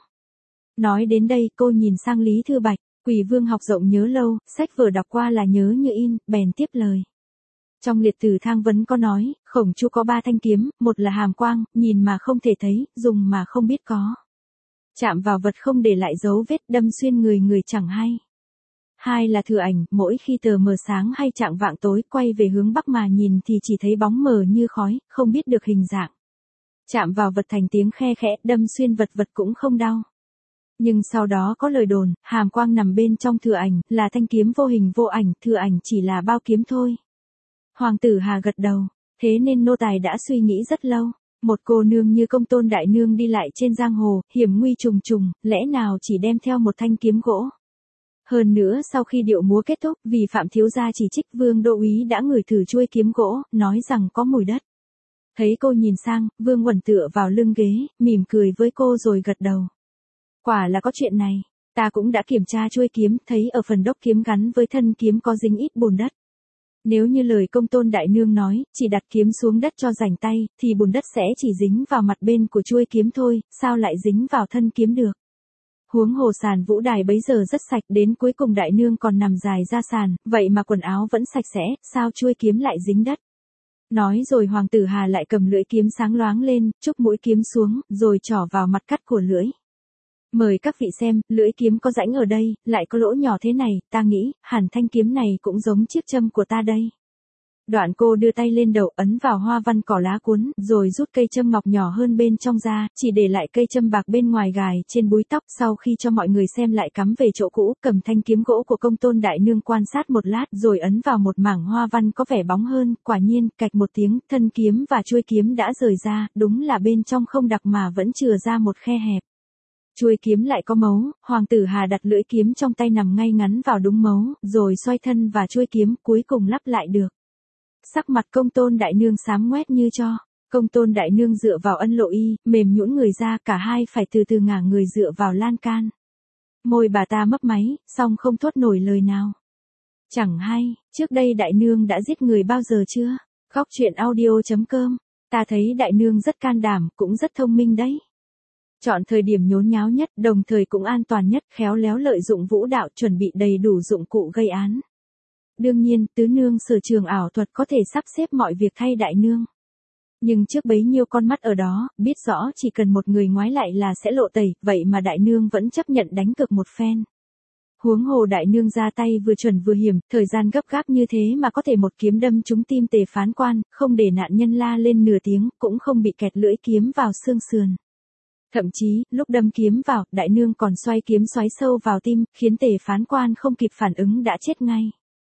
Nói đến đây, cô nhìn sang Lý Thư Bạch, Quỷ Vương học rộng nhớ lâu, sách vở đọc qua là nhớ như in, bèn tiếp lời. Trong liệt tử thang vấn có nói, Khổng Chu có 3 thanh kiếm, một là hàm quang, nhìn mà không thể thấy, dùng mà không biết có. Chạm vào vật không để lại dấu vết, đâm xuyên người người chẳng hay. 2 là Thừa Ảnh, mỗi khi tờ mờ sáng hay chạng vạng tối, quay về hướng bắc mà nhìn thì chỉ thấy bóng mờ như khói, không biết được hình dạng. Chạm vào vật thành tiếng khe khẽ, đâm xuyên vật, vật cũng không đau. Nhưng sau đó có lời đồn, hàm quang nằm bên trong Thừa Ảnh, là thanh kiếm vô hình vô ảnh, Thừa Ảnh chỉ là bao kiếm thôi. Hoàng Tử Hà gật đầu, thế nên nô tài đã suy nghĩ rất lâu. Một cô nương như Công Tôn Đại Nương đi lại trên giang hồ, hiểm nguy trùng trùng, lẽ nào chỉ đem theo một thanh kiếm gỗ. Hơn nữa sau khi điệu múa kết thúc, vì Phạm thiếu gia chỉ trích, Vương Đô úy đã ngửi thử chuôi kiếm gỗ, nói rằng có mùi đất. Thấy cô nhìn sang, Vương Uẩn tựa vào lưng ghế, mỉm cười với cô rồi gật đầu. Quả là có chuyện này, ta cũng đã kiểm tra chuôi kiếm, thấy ở phần đốc kiếm gắn với thân kiếm có dính ít bùn đất. Nếu như lời Công Tôn Đại Nương nói, chỉ đặt kiếm xuống đất cho rảnh tay, thì bùn đất sẽ chỉ dính vào mặt bên của chuôi kiếm thôi, sao lại dính vào thân kiếm được. Huống hồ sàn vũ đài bấy giờ rất sạch, đến cuối cùng Đại Nương còn nằm dài ra sàn, vậy mà quần áo vẫn sạch sẽ, sao chuôi kiếm lại dính đất. Nói rồi Hoàng Tử Hà lại cầm lưỡi kiếm sáng loáng lên, chúc mũi kiếm xuống, rồi trỏ vào mặt cắt của lưỡi. Mời các vị xem, lưỡi kiếm có rãnh ở đây, lại có lỗ nhỏ thế này, ta nghĩ, hẳn thanh kiếm này cũng giống chiếc châm của ta đây. Đoạn cô đưa tay lên đầu ấn vào hoa văn cỏ lá cuốn, rồi rút cây châm ngọc nhỏ hơn bên trong ra, chỉ để lại cây châm bạc bên ngoài gài trên búi tóc. Sau khi cho mọi người xem lại cắm về chỗ cũ, cầm thanh kiếm gỗ của Công Tôn Đại Nương quan sát một lát rồi ấn vào một mảng hoa văn có vẻ bóng hơn, quả nhiên, cạch một tiếng, thân kiếm và chuôi kiếm đã rời ra, đúng là bên trong không đặc mà vẫn chừa ra một khe hẹp. Chuôi kiếm lại có mấu, Hoàng tử Hà đặt lưỡi kiếm trong tay nằm ngay ngắn vào đúng mấu, rồi xoay thân và chuôi kiếm cuối cùng lắp lại được. Sắc mặt Công Tôn Đại Nương xám ngoét như tro. Công Tôn Đại Nương dựa vào ân lộ y, mềm nhũn người ra, cả hai phải từ từ ngả người dựa vào lan can. Môi bà ta mấp máy, song không thốt nổi lời nào. Chẳng hay, trước đây Đại Nương đã giết người bao giờ chưa? Góc truyện audio.com. Ta thấy Đại Nương rất can đảm, cũng rất thông minh đấy. Chọn thời điểm nhốn nháo nhất, đồng thời cũng an toàn nhất, khéo léo lợi dụng vũ đạo, chuẩn bị đầy đủ dụng cụ gây án. Đương nhiên, tứ nương sở trường ảo thuật có thể sắp xếp mọi việc thay Đại Nương. Nhưng trước bấy nhiêu con mắt ở đó, biết rõ chỉ cần một người ngoái lại là sẽ lộ tẩy, vậy mà Đại Nương vẫn chấp nhận đánh cược một phen. Huống hồ Đại Nương ra tay vừa chuẩn vừa hiểm, thời gian gấp gáp như thế mà có thể một kiếm đâm trúng tim Tề Phán Quan, không để nạn nhân la lên nửa tiếng, cũng không bị kẹt lưỡi kiếm vào xương sườn. Thậm chí, lúc đâm kiếm vào, Đại Nương còn xoay kiếm xoáy sâu vào tim, khiến Tề Phán Quan không kịp phản ứng đã chết ngay.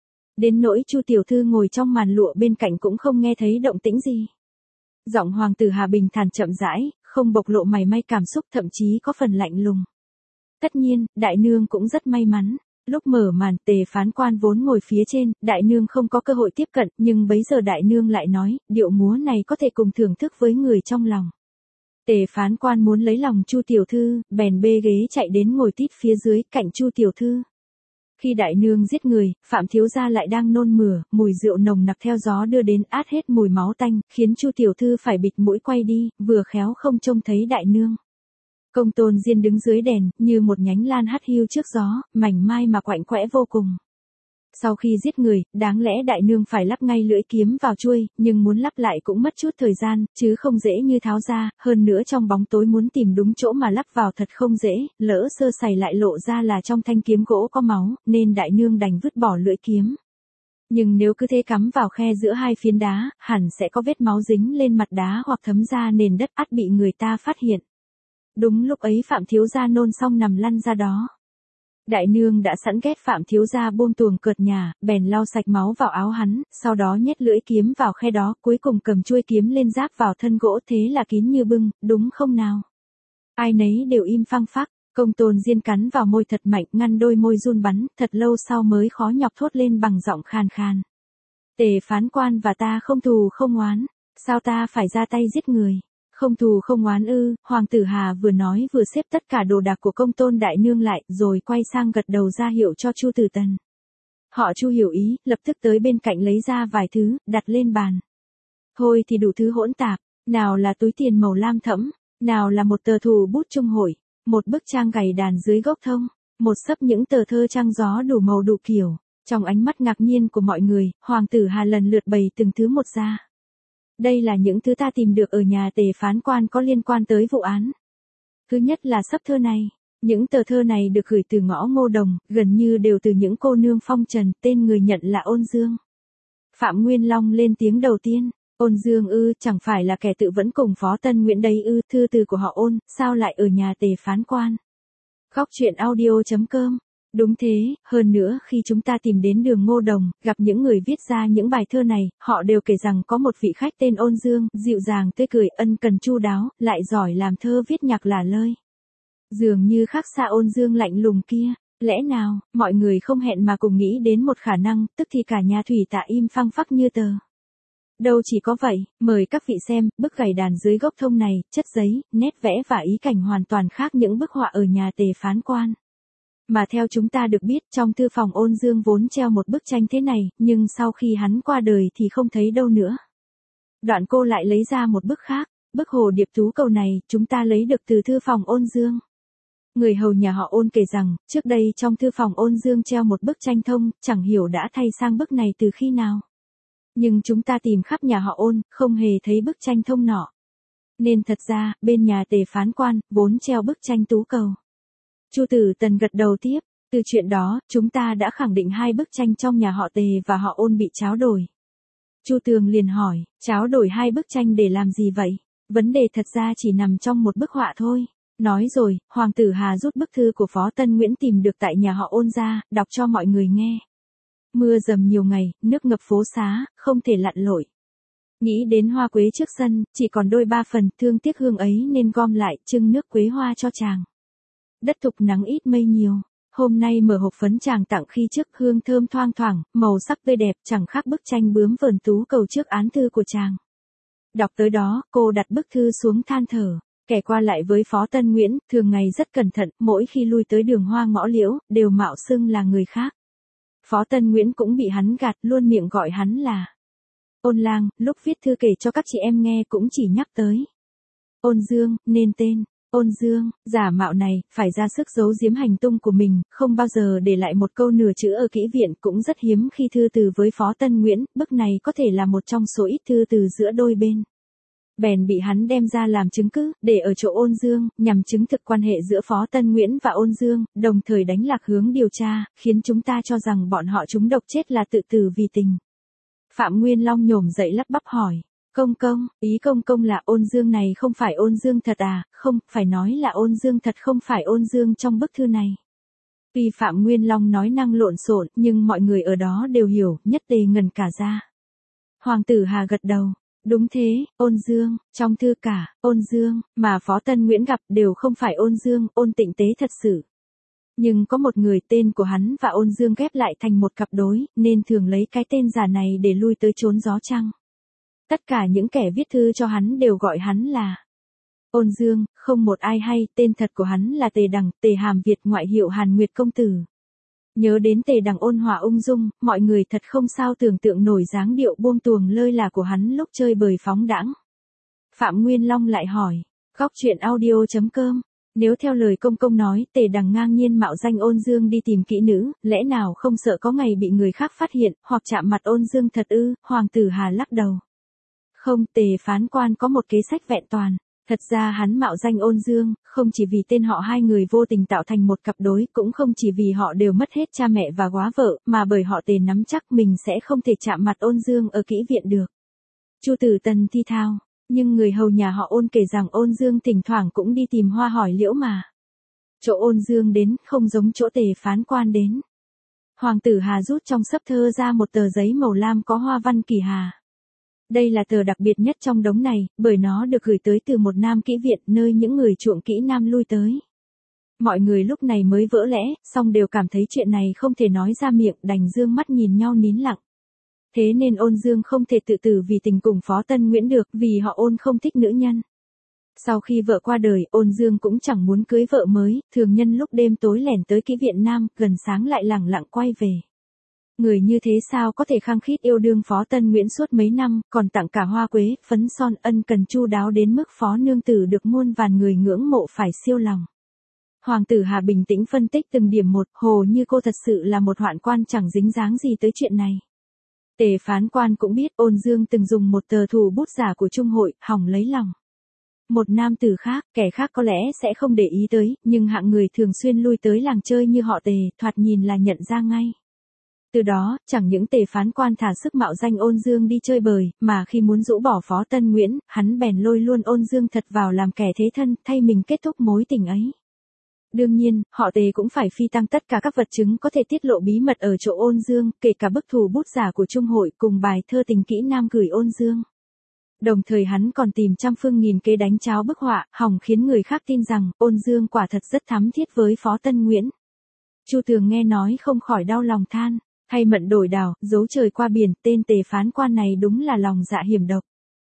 Đến nỗi Chu tiểu thư ngồi trong màn lụa bên cạnh cũng không nghe thấy động tĩnh gì. Giọng Hoàng tử Hà bình thản chậm rãi, không bộc lộ mảy may cảm xúc, thậm chí có phần lạnh lùng. Tất nhiên, Đại Nương cũng rất may mắn. Lúc mở màn, Tề Phán Quan vốn ngồi phía trên, Đại Nương không có cơ hội tiếp cận, nhưng bấy giờ Đại Nương lại nói, điệu múa này có thể cùng thưởng thức với người trong lòng. Tề Phán Quan muốn lấy lòng Chu tiểu thư, bèn bê ghế chạy đến ngồi tít phía dưới, cạnh Chu tiểu thư. Khi Đại Nương giết người, Phạm thiếu gia lại đang nôn mửa, mùi rượu nồng nặc theo gió đưa đến át hết mùi máu tanh, khiến Chu tiểu thư phải bịt mũi quay đi, vừa khéo không trông thấy Đại Nương. Công Tôn Diên đứng dưới đèn, như một nhánh lan hắt hiu trước gió, mảnh mai mà quạnh quẽ vô cùng. Sau khi giết người, đáng lẽ Đại Nương phải lắp ngay lưỡi kiếm vào chuôi, nhưng muốn lắp lại cũng mất chút thời gian, chứ không dễ như tháo ra, hơn nữa trong bóng tối muốn tìm đúng chỗ mà lắp vào thật không dễ, lỡ sơ sẩy lại lộ ra là trong thanh kiếm gỗ có máu, nên Đại Nương đành vứt bỏ lưỡi kiếm. Nhưng nếu cứ thế cắm vào khe giữa hai phiến đá, hẳn sẽ có vết máu dính lên mặt đá hoặc thấm ra nền đất, ắt bị người ta phát hiện. Đúng lúc ấy Phạm thiếu gia nôn xong nằm lăn ra đó. Đại Nương đã sẵn ghét Phạm thiếu gia buông tuồng cợt nhà, bèn lau sạch máu vào áo hắn, sau đó nhét lưỡi kiếm vào khe đó, cuối cùng cầm chuôi kiếm lên giáp vào thân gỗ, thế là kín như bưng, đúng không nào? Ai nấy đều im phăng phắc, Công Tôn Diên cắn vào môi thật mạnh, ngăn đôi môi run bắn, thật lâu sau mới khó nhọc thốt lên bằng giọng khàn khàn. Tề Phán Quan và ta không thù không oán, sao ta phải ra tay giết người? Không thù không oán ư? Hoàng tử Hà vừa nói vừa xếp tất cả đồ đạc của Công Tôn Đại Nương lại, rồi quay sang gật đầu ra hiệu cho Chu Tử Tần. Họ Chu hiểu ý, lập tức tới bên cạnh lấy ra vài thứ, đặt lên bàn. Thôi thì đủ thứ hỗn tạp, nào là túi tiền màu lam thẫm, nào là một tờ thù bút trung hội, một bức trang gầy đàn dưới gốc thông, một xấp những tờ thơ trăng gió đủ màu đủ kiểu. Trong ánh mắt ngạc nhiên của mọi người, Hoàng tử Hà lần lượt bày từng thứ một ra. Đây là những thứ ta tìm được ở nhà Tề Phán Quan có liên quan tới vụ án. Thứ nhất là xấp thơ này. Những tờ thơ này được gửi từ ngõ Ngô Đồng, gần như đều từ những cô nương phong trần, tên người nhận là Ôn Dương. Phạm Nguyên Long lên tiếng đầu tiên. Ôn Dương ư, chẳng phải là kẻ tự vẫn cùng Phó Tân Nguyễn đấy ư? Thư từ của họ Ôn, sao lại ở nhà Tề Phán Quan? Góc truyện audio.com. Đúng thế, hơn nữa khi chúng ta tìm đến đường Ngô Đồng, gặp những người viết ra những bài thơ này, họ đều kể rằng có một vị khách tên Ôn Dương, dịu dàng tươi cười, ân cần chu đáo, lại giỏi làm thơ viết nhạc lả lơi. Dường như khác xa Ôn Dương lạnh lùng kia. Lẽ nào, mọi người không hẹn mà cùng nghĩ đến một khả năng, tức thì cả nhà Thủy Tạ im phăng phắc như tờ. Đâu chỉ có vậy, mời các vị xem, bức gảy đàn dưới gốc thông này, chất giấy, nét vẽ và ý cảnh hoàn toàn khác những bức họa ở nhà Tề Phán Quan. Mà theo chúng ta được biết, trong thư phòng Ôn Dương vốn treo một bức tranh thế này, nhưng sau khi hắn qua đời thì không thấy đâu nữa. Đoạn cô lại lấy ra một bức khác, bức hồ điệp tú cầu này, chúng ta lấy được từ thư phòng Ôn Dương. Người hầu nhà họ Ôn kể rằng, trước đây trong thư phòng Ôn Dương treo một bức tranh thông, chẳng hiểu đã thay sang bức này từ khi nào. Nhưng chúng ta tìm khắp nhà họ Ôn, không hề thấy bức tranh thông nọ. Nên thật ra, bên nhà Tề Phán Quan, vốn treo bức tranh tú cầu. Chu Tử Tần gật đầu tiếp, từ chuyện đó, chúng ta đã khẳng định hai bức tranh trong nhà họ Tề và họ Ôn bị tráo đổi. Chu Tường liền hỏi, tráo đổi hai bức tranh để làm gì vậy? Vấn đề thật ra chỉ nằm trong một bức họa thôi. Nói rồi, Hoàng tử Hà rút bức thư của Phó Tân Nguyễn tìm được tại nhà họ Ôn ra, đọc cho mọi người nghe. Mưa dầm nhiều ngày, nước ngập phố xá, không thể lặn lội. Nghĩ đến hoa quế trước sân, chỉ còn đôi ba phần, thương tiếc hương ấy nên gom lại, trưng nước quế hoa cho chàng. Đất thục nắng ít mây nhiều. Hôm nay mở hộp phấn chàng tặng khi trước, hương thơm thoang thoảng, màu sắc tươi đẹp, chẳng khác bức tranh bướm vờn tú cầu trước án thư của chàng. Đọc tới đó, cô đặt bức thư xuống than thở. Kẻ qua lại với Phó Tân Nguyễn, thường ngày rất cẩn thận, mỗi khi lui tới đường hoa ngõ liễu, đều mạo xưng là người khác. Phó Tân Nguyễn cũng bị hắn gạt, luôn miệng gọi hắn là Ôn Lang, lúc viết thư kể cho các chị em nghe cũng chỉ nhắc tới Ôn Dương, nên tên Ôn Dương, giả mạo này, phải ra sức giấu giếm hành tung của mình, không bao giờ để lại một câu nửa chữ ở kỹ viện, cũng rất hiếm khi thư từ với Phó Tân Nguyễn, bức này có thể là một trong số ít thư từ giữa đôi bên. Bèn bị hắn đem ra làm chứng cứ, để ở chỗ Ôn Dương, nhằm chứng thực quan hệ giữa Phó Tân Nguyễn và Ôn Dương, đồng thời đánh lạc hướng điều tra, khiến chúng ta cho rằng bọn họ trúng độc chết là tự tử vì tình. Phạm Nguyên Long nhổm dậy lắp bắp hỏi, công công, ý công công là Ôn Dương này không phải Ôn Dương thật à? Không, phải nói là Ôn Dương thật không phải Ôn Dương trong bức thư này. Tuy Phạm Nguyên Long nói năng lộn xộn, nhưng mọi người ở đó đều hiểu, nhất tề ngẩn cả ra. Hoàng tử Hà gật đầu. Đúng thế, Ôn Dương, trong thư cả, Ôn Dương, mà Phó Tân Nguyễn gặp đều không phải Ôn Dương, Ôn Tịnh Tế thật sự. Nhưng có một người tên của hắn và Ôn Dương ghép lại thành một cặp đối, nên thường lấy cái tên giả này để lui tới chốn gió trăng. Tất cả những kẻ viết thư cho hắn đều gọi hắn là Ôn Dương, không một ai hay, tên thật của hắn là Tề Đằng, Tề Hàm Việt, ngoại hiệu Hàn Nguyệt Công Tử. Nhớ đến Tề Đằng ôn hòa ung dung, mọi người thật không sao tưởng tượng nổi dáng điệu buông tuồng lơi là của hắn lúc chơi bời phóng đãng. Phạm Nguyên Long lại hỏi, góc chuyện audio.com, nếu theo lời công công nói, Tề Đằng ngang nhiên mạo danh Ôn Dương đi tìm kỹ nữ, lẽ nào không sợ có ngày bị người khác phát hiện, hoặc chạm mặt Ôn Dương thật ư? Hoàng tử Hà lắc đầu. Không, Tề phán quan có một kế sách vẹn toàn. Thật ra hắn mạo danh Ôn Dương, không chỉ vì tên họ hai người vô tình tạo thành một cặp đối, cũng không chỉ vì họ đều mất hết cha mẹ và góa vợ, mà bởi họ Tề nắm chắc mình sẽ không thể chạm mặt Ôn Dương ở kỹ viện được. Chu Tử Tần thi thao, nhưng người hầu nhà họ Ôn kể rằng Ôn Dương thỉnh thoảng cũng đi tìm hoa hỏi liễu mà. Chỗ Ôn Dương đến, không giống chỗ Tề phán quan đến. Hoàng tử Hà rút trong sấp thơ ra một tờ giấy màu lam có hoa văn kỳ hà. Đây là tờ đặc biệt nhất trong đống này, bởi nó được gửi tới từ một nam kỹ viện, nơi những người chuộng kỹ nam lui tới. Mọi người lúc này mới vỡ lẽ, song đều cảm thấy chuyện này không thể nói ra miệng, đành dương mắt nhìn nhau nín lặng. Thế nên Ôn Dương không thể tự tử vì tình cùng Phó Tân Nguyễn được, vì họ Ôn không thích nữ nhân. Sau khi vợ qua đời, Ôn Dương cũng chẳng muốn cưới vợ mới, thường nhân lúc đêm tối lẻn tới kỹ viện nam, gần sáng lại lẳng lặng quay về. Người như thế sao có thể khăng khít yêu đương Phó Tân Nguyễn suốt mấy năm, còn tặng cả hoa quế, phấn son, ân cần chu đáo đến mức Phó nương tử được muôn vàn người ngưỡng mộ phải siêu lòng. Hoàng tử Hà bình tĩnh phân tích từng điểm một, hồ như cô thật sự là một hoạn quan chẳng dính dáng gì tới chuyện này. Tề phán quan cũng biết Ôn Dương từng dùng một tờ thủ bút giả của Trung hội, hỏng lấy lòng một nam tử khác, kẻ khác có lẽ sẽ không để ý tới, nhưng hạng người thường xuyên lui tới làng chơi như họ Tề, thoạt nhìn là nhận ra ngay. Từ đó, chẳng những Tề phán quan thả sức mạo danh Ôn Dương đi chơi bời, mà khi muốn rũ bỏ Phó Tân Nguyễn, hắn bèn lôi luôn Ôn Dương thật vào làm kẻ thế thân, thay mình kết thúc mối tình ấy. Đương nhiên, họ Tề cũng phải phi tang tất cả các vật chứng có thể tiết lộ bí mật ở chỗ Ôn Dương, kể cả bức thủ bút giả của Trung hội cùng bài thơ tình kỹ nam gửi Ôn Dương. Đồng thời hắn còn tìm trăm phương nghìn kế đánh cháo bức họa, hòng khiến người khác tin rằng Ôn Dương quả thật rất thắm thiết với Phó Tân Nguyễn. Chu Tường nghe nói không khỏi đau lòng than. Hay mận đổi đảo, giấu trời qua biển, tên Tề phán quan này đúng là lòng dạ hiểm độc.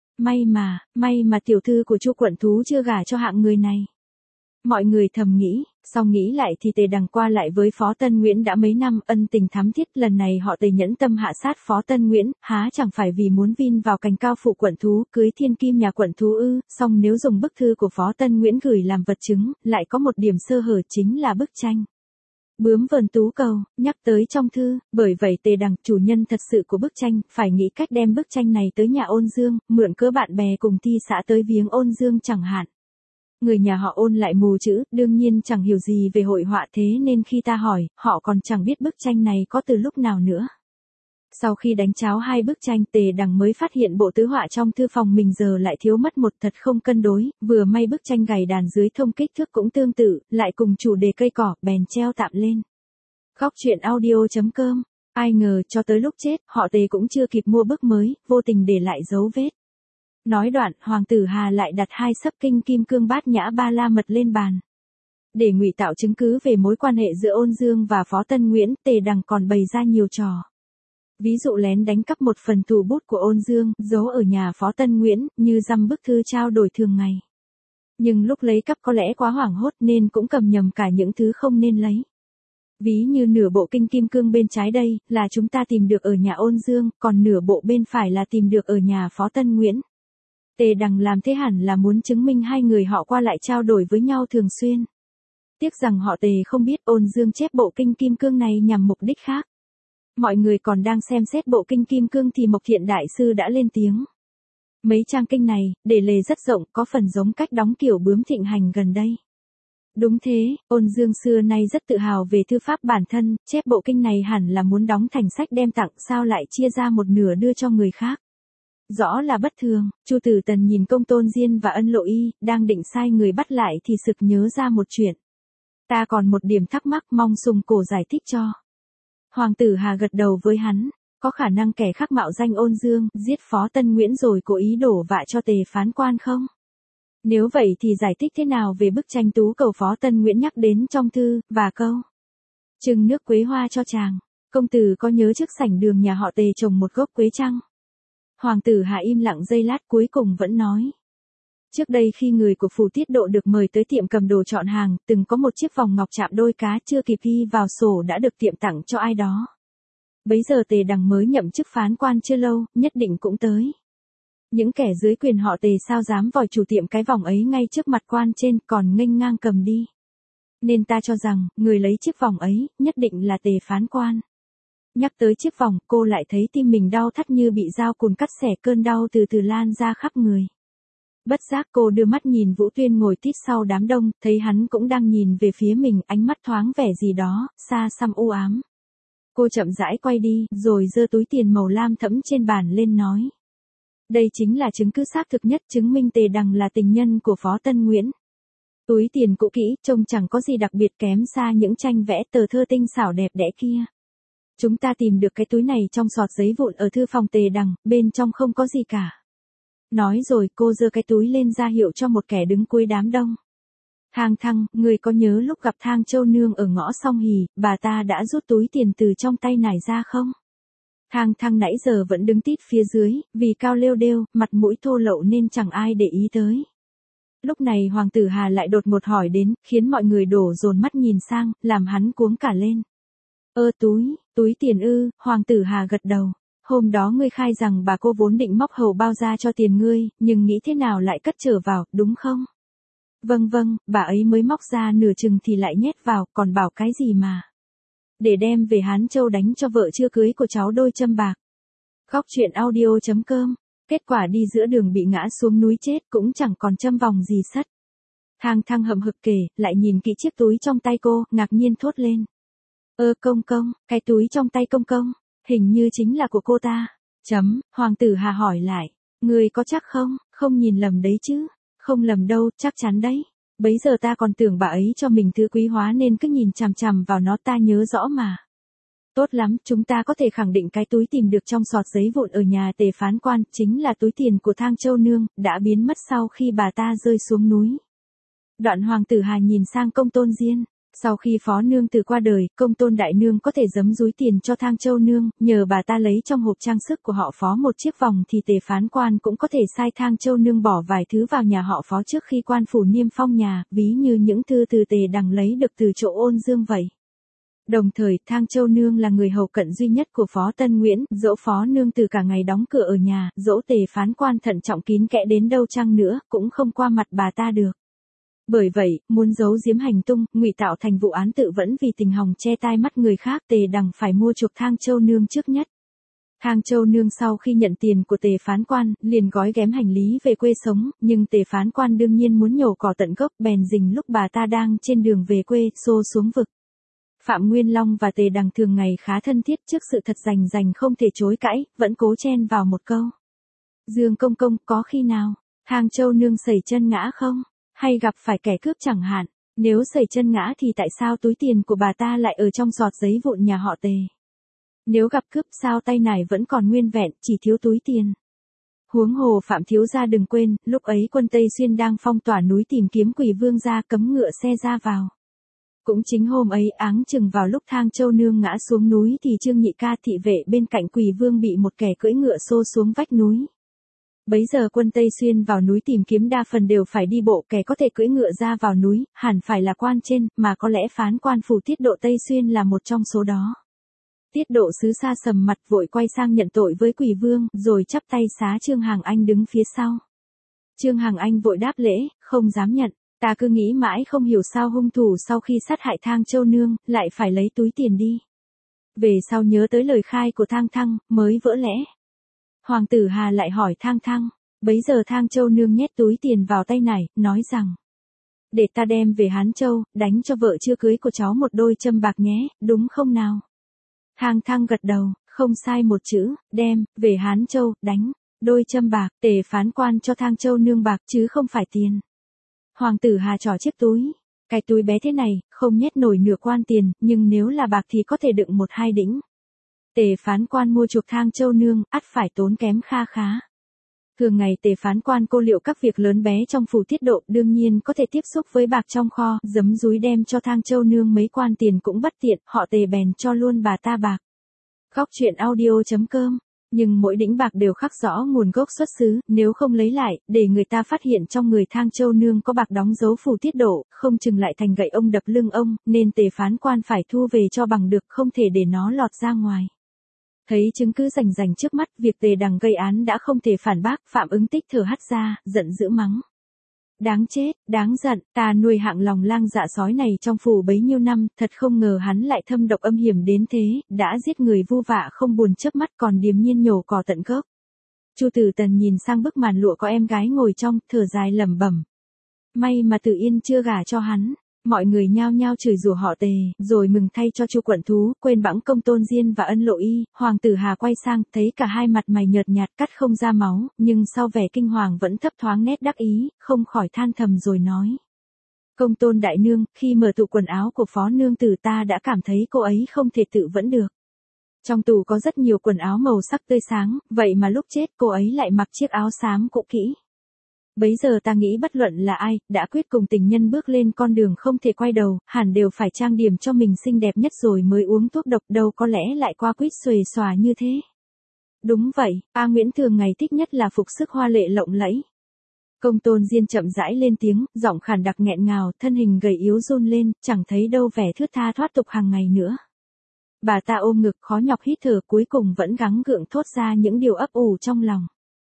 May mà tiểu thư của Chu quận thú chưa gả cho hạng người này. Mọi người thầm nghĩ, song nghĩ lại thì Tề Đằng qua lại với Phó Tân Nguyễn đã mấy năm, ân tình thắm thiết, lần này họ Tề nhẫn tâm hạ sát Phó Tân Nguyễn, há chẳng phải vì muốn vin vào cành cao phụ quận thú, cưới thiên kim nhà quận thú ư? Song nếu dùng bức thư của Phó Tân Nguyễn gửi làm vật chứng, lại có một điểm sơ hở, chính là bức tranh bướm vờn tú cầu, nhắc tới trong thư, bởi vậy Tề Đằng, chủ nhân thật sự của bức tranh, phải nghĩ cách đem bức tranh này tới nhà Ôn Dương, mượn cớ bạn bè cùng thi xã tới viếng Ôn Dương chẳng hạn. Người nhà họ Ôn lại mù chữ, đương nhiên chẳng hiểu gì về hội họa, thế nên khi ta hỏi, họ còn chẳng biết bức tranh này có từ lúc nào nữa. Sau khi đánh cháo hai bức tranh, Tề Đằng mới phát hiện bộ tứ họa trong thư phòng mình giờ lại thiếu mất một, thật không cân đối, vừa may bức tranh gầy đàn dưới thông kích thước cũng tương tự, lại cùng chủ đề cây cỏ, bèn treo tạm lên. Góc truyện audio.com. Ai ngờ cho tới lúc chết, họ Tề cũng chưa kịp mua bức mới, vô tình để lại dấu vết. Nói đoạn, Hoàng tử Hà lại đặt hai xấp kinh kim cương bát nhã ba la mật lên bàn. Để ngụy tạo chứng cứ về mối quan hệ giữa Ôn Dương và Phó Tân Nguyễn, Tề Đằng còn bày ra nhiều trò. Ví dụ lén đánh cắp một phần thủ bút của Ôn Dương, giấu ở nhà Phó Tân Nguyễn, như dăm bức thư trao đổi thường ngày. Nhưng lúc lấy cắp có lẽ quá hoảng hốt nên cũng cầm nhầm cả những thứ không nên lấy. Ví như nửa bộ kinh kim cương bên trái đây, là chúng ta tìm được ở nhà Ôn Dương, còn nửa bộ bên phải là tìm được ở nhà Phó Tân Nguyễn. Tề Đằng làm thế hẳn là muốn chứng minh hai người họ qua lại trao đổi với nhau thường xuyên. Tiếc rằng họ Tề không biết Ôn Dương chép bộ kinh kim cương này nhằm mục đích khác. Mọi người còn đang xem xét bộ kinh kim cương thì Mộc Thiện Đại Sư đã lên tiếng. Mấy trang kinh này, để lề rất rộng, có phần giống cách đóng kiểu bướm thịnh hành gần đây. Đúng thế, Ôn Dương xưa nay rất tự hào về thư pháp bản thân, chép bộ kinh này hẳn là muốn đóng thành sách đem tặng, sao lại chia ra một nửa đưa cho người khác. Rõ là bất thường. Chu Tử Tần nhìn Công Tôn Diên và Ân Lộ Y, đang định sai người bắt lại thì sực nhớ ra một chuyện. Ta còn một điểm thắc mắc, mong Sùng Cổ giải thích cho. Hoàng tử Hà gật đầu với hắn, có khả năng kẻ khác mạo danh Ôn Dương, giết Phó Tân Nguyễn rồi cố ý đổ vạ cho Tề phán quan không? Nếu vậy thì giải thích thế nào về bức tranh tú cầu Phó Tân Nguyễn nhắc đến trong thư, và câu trưng nước quế hoa cho chàng, công tử có nhớ trước sảnh đường nhà họ Tề trồng một gốc quế chăng? Hoàng tử Hà im lặng giây lát cuối cùng vẫn nói. Trước đây khi người của Phủ Tiết Độ được mời tới tiệm cầm đồ chọn hàng, từng có một chiếc vòng ngọc chạm đôi cá chưa kịp ghi vào sổ đã được tiệm tặng cho ai đó. Bấy giờ Tề Đằng mới nhậm chức phán quan chưa lâu, nhất định cũng tới. Những kẻ dưới quyền họ Tề sao dám vòi chủ tiệm cái vòng ấy ngay trước mặt quan trên, còn nghênh ngang cầm đi. Nên ta cho rằng, người lấy chiếc vòng ấy, nhất định là Tề phán quan. Nhắc tới chiếc vòng, cô lại thấy tim mình đau thắt như bị dao cùn cắt xẻ, cơn đau từ từ lan ra khắp người. Bất giác cô đưa mắt nhìn Vũ Tuyên ngồi tít sau đám đông, thấy hắn cũng đang nhìn về phía mình, ánh mắt thoáng vẻ gì đó, xa xăm u ám. Cô chậm rãi quay đi, rồi giơ túi tiền màu lam thẫm trên bàn lên nói. Đây chính là chứng cứ xác thực nhất chứng minh Tề Đằng là tình nhân của Phó Tân Nguyễn. Túi tiền cũ kỹ, trông chẳng có gì đặc biệt, kém xa những tranh vẽ tờ thơ tinh xảo đẹp đẽ kia. Chúng ta tìm được cái túi này trong sọt giấy vụn ở thư phòng Tề Đằng, bên trong không có gì cả. Nói rồi cô giơ cái túi lên ra hiệu cho một kẻ đứng cuối đám đông. Thang Thăng, người có nhớ lúc gặp Thang Châu Nương ở ngõ Song Hì, bà ta đã rút túi tiền từ trong tay nải ra không? Thang Thăng nãy giờ vẫn đứng tít phía dưới, vì cao lêu đêu, mặt mũi thô lậu nên chẳng ai để ý tới. Lúc này Hoàng tử Hà lại đột ngột hỏi đến, khiến mọi người đổ dồn mắt nhìn sang, làm hắn cuống cả lên. Túi tiền ư? Hoàng tử Hà gật đầu. Hôm đó ngươi khai rằng bà cô vốn định móc hầu bao ra cho tiền ngươi, nhưng nghĩ thế nào lại cất trở vào, đúng không? Vâng, bà ấy mới móc ra nửa chừng thì lại nhét vào, còn bảo cái gì mà. Để đem về Hán Châu đánh cho vợ chưa cưới của cháu đôi châm bạc. Góc truyện audio.com. Kết quả đi giữa đường bị ngã xuống núi chết cũng chẳng còn châm vòng gì sắt. Thang Thăng hậm hực kể, lại nhìn kỹ chiếc túi trong tay cô, ngạc nhiên thốt lên. Công, cái túi trong tay công, hình như chính là của cô ta. Hoàng tử Hà hỏi lại, người có chắc không, không nhìn lầm đấy chứ? Không lầm đâu, chắc chắn đấy. Bấy giờ ta còn tưởng bà ấy cho mình thứ quý hóa nên cứ nhìn chằm chằm vào nó, ta nhớ rõ mà. Tốt lắm, chúng ta có thể khẳng định cái túi tìm được trong sọt giấy vụn ở nhà Tề phán quan, chính là túi tiền của Thang Châu Nương, đã biến mất sau khi bà ta rơi xuống núi. Đoạn Hoàng tử Hà nhìn sang Công Tôn Diên. Sau khi Phó Nương Tử qua đời, Công Tôn Đại Nương có thể giấm dúi tiền cho Thang Châu Nương, nhờ bà ta lấy trong hộp trang sức của họ Phó một chiếc vòng thì Tề phán quan cũng có thể sai Thang Châu Nương bỏ vài thứ vào nhà họ Phó trước khi quan phủ niêm phong nhà, ví như những thư từ Tề Đằng lấy được từ chỗ Ôn Dương vậy. Đồng thời, Thang Châu Nương là người hầu cận duy nhất của Phó Tân Nguyễn, dẫu Phó Nương Tử cả ngày đóng cửa ở nhà, dẫu Tề phán quan thận trọng kín kẽ đến đâu chăng nữa, cũng không qua mặt bà ta được. Bởi vậy, muốn giấu giếm hành tung, ngụy tạo thành vụ án tự vẫn vì tình hòng che tai mắt người khác, Tề Đằng phải mua chuộc Thang Châu Nương trước nhất. Thang Châu Nương sau khi nhận tiền của Tề phán quan, liền gói ghém hành lý về quê sống, nhưng Tề phán quan đương nhiên muốn nhổ cỏ tận gốc, bèn rình lúc bà ta đang trên đường về quê, xô xuống vực. Phạm Nguyên Long và Tề Đằng thường ngày khá thân thiết, trước sự thật rành không thể chối cãi, vẫn cố chen vào một câu. Dương công công, có khi nào Thang Châu Nương sẩy chân ngã không? Hay gặp phải kẻ cướp chẳng hạn? Nếu sẩy chân ngã thì tại sao túi tiền của bà ta lại ở trong giọt giấy vụn nhà họ Tề? Nếu gặp cướp sao tay nải vẫn còn nguyên vẹn, chỉ thiếu túi tiền. Huống hồ Phạm thiếu gia đừng quên, lúc ấy quân Tây Xuyên đang phong tỏa núi tìm kiếm Quỷ Vương gia, cấm ngựa xe ra vào. Cũng chính hôm ấy, áng chừng vào lúc Thang Châu Nương ngã xuống núi thì Trương Nhị Ca thị vệ bên cạnh Quỷ Vương bị một kẻ cưỡi ngựa xô xuống vách núi. Bấy giờ quân Tây Xuyên vào núi tìm kiếm đa phần đều phải đi bộ, kẻ có thể cưỡi ngựa ra vào núi, hẳn phải là quan trên, mà có lẽ phán quan phủ Tiết Độ Tây Xuyên là một trong số đó. Tiết Độ sứ xa sầm mặt vội quay sang nhận tội với Quỷ Vương, rồi chắp tay xá Trương Hằng Anh đứng phía sau. Trương Hằng Anh vội đáp lễ, không dám nhận, ta cứ nghĩ mãi không hiểu sao hung thủ sau khi sát hại Thang Châu Nương, lại phải lấy túi tiền đi. Về sau nhớ tới lời khai của Thang Thăng, mới vỡ lẽ. Hoàng tử Hà lại hỏi Thang Thăng, bấy giờ Thang Châu Nương nhét túi tiền vào tay nải, nói rằng: để ta đem về Hán Châu, đánh cho vợ chưa cưới của cháu một đôi châm bạc nhé, đúng không nào? Thang Thăng gật đầu, không sai một chữ, đem về Hán Châu, đánh đôi châm bạc. Tề phán quan cho Thang Châu Nương bạc chứ không phải tiền. Hoàng tử Hà trỏ chiếc túi, cái túi bé thế này, không nhét nổi nửa quan tiền, nhưng nếu là bạc thì có thể đựng 1-2 đĩnh. Tề phán quan mua chuộc Thang Châu Nương, ắt phải tốn kém kha khá. Thường ngày Tề phán quan cô liệu các việc lớn bé trong phủ Tiết Độ, đương nhiên có thể tiếp xúc với bạc trong kho, giấm dúi đem cho Thang Châu Nương mấy quan tiền cũng bất tiện, họ Tề bèn cho luôn bà ta bạc. Góc truyện audio.com. Nhưng mỗi đĩnh bạc đều khắc rõ nguồn gốc xuất xứ, nếu không lấy lại, để người ta phát hiện trong người Thang Châu Nương có bạc đóng dấu phủ Tiết Độ, không chừng lại thành gậy ông đập lưng ông, nên Tề phán quan phải thu về cho bằng được, không thể để nó lọt ra ngoài. Thấy chứng cứ rành trước mắt, việc Tề Đằng gây án đã không thể phản bác, Phạm Ứng Tích thở hắt ra, giận dữ mắng: đáng chết, đáng giận, ta nuôi hạng lòng lang dạ sói này trong phủ bấy nhiêu năm, thật không ngờ hắn lại thâm độc âm hiểm đến thế, đã giết người vu vạ không buồn chớp mắt còn điềm nhiên nhổ cỏ tận gốc. Chu Tử Tần nhìn sang bức màn lụa có em gái ngồi trong, thở dài lẩm bẩm: may mà Tử Yên chưa gả cho hắn. Mọi người nhao nhao chửi rủa họ Tề, rồi mừng thay cho Chu quận thú, quên bẵng Công Tôn Diên và Ân Lộ Y. Hoàng tử Hà quay sang, thấy cả hai mặt mày nhợt nhạt cắt không ra máu, nhưng sau vẻ kinh hoàng vẫn thấp thoáng nét đắc ý, không khỏi than thầm rồi nói: Công Tôn đại nương, khi mở tủ quần áo của phó nương tử ta đã cảm thấy cô ấy không thể tự vẫn được. Trong tủ có rất nhiều quần áo màu sắc tươi sáng, vậy mà lúc chết cô ấy lại mặc chiếc áo xám cũ kỹ. Bấy giờ ta nghĩ bất luận là ai, đã quyết cùng tình nhân bước lên con đường không thể quay đầu, hẳn đều phải trang điểm cho mình xinh đẹp nhất rồi mới uống thuốc độc, đâu có lẽ lại qua quýt xuề xòa như thế. Đúng vậy, A Nguyễn thường ngày thích nhất là phục sức hoa lệ lộng lẫy. Công Tôn Diên chậm rãi lên tiếng, giọng khàn đặc nghẹn ngào, thân hình gầy yếu run lên, chẳng thấy đâu vẻ thướt tha thoát tục hàng ngày nữa. Bà ta ôm ngực khó nhọc hít thở, cuối cùng vẫn gắng gượng thốt ra những điều ấp ủ trong lòng.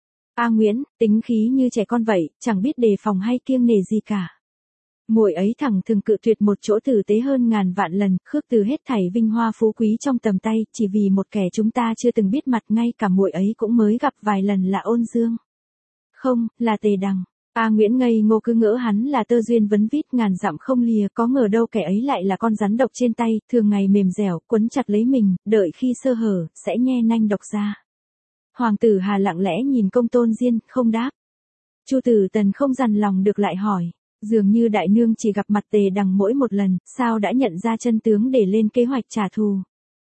A Nguyễn, tính khí như trẻ con vậy, chẳng biết đề phòng hay kiêng nể gì cả. Muội ấy thẳng thừng cự tuyệt một chỗ tử tế hơn ngàn vạn lần, khước từ hết thảy vinh hoa phú quý trong tầm tay, chỉ vì một kẻ chúng ta chưa từng biết mặt, ngay cả muội ấy cũng mới gặp vài lần là Ôn Dương. Không, là Tề Đằng. A Nguyễn ngây ngô cứ ngỡ hắn là tơ duyên vấn vít ngàn dặm không lìa, có ngờ đâu kẻ ấy lại là con rắn độc trên tay, thường ngày mềm dẻo, quấn chặt lấy mình, đợi khi sơ hở, sẽ nhe nanh độc ra. Hoàng tử Hà lặng lẽ nhìn Công Tôn Diên, không đáp. Chu Tử Tần không dằn lòng được lại hỏi, dường như đại nương chỉ gặp mặt Tề Đằng mỗi một lần, sao đã nhận ra chân tướng để lên kế hoạch trả thù.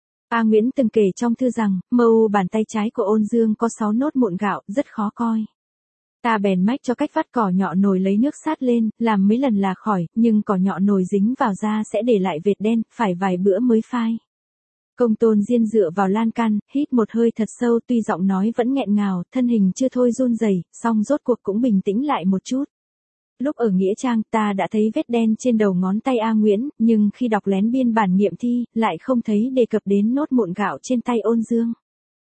A Nguyễn từng kể trong thư rằng, mâu bàn tay trái của Ôn Dương có 6 nốt mụn gạo, rất khó coi. Ta bèn mách cho cách vắt cỏ nhọ nồi lấy nước sát lên, làm mấy lần là khỏi, nhưng cỏ nhọ nồi dính vào da sẽ để lại vệt đen, phải vài bữa mới phai. Công Tôn Diên dựa vào lan can, hít một hơi thật sâu, tuy giọng nói vẫn nghẹn ngào, thân hình chưa thôi run rẩy, song rốt cuộc cũng bình tĩnh lại một chút. Lúc ở Nghĩa Trang ta đã thấy vết đen trên đầu ngón tay A Nguyễn, nhưng khi đọc lén biên bản nghiệm thi, lại không thấy đề cập đến nốt mụn gạo trên tay Ôn Dương.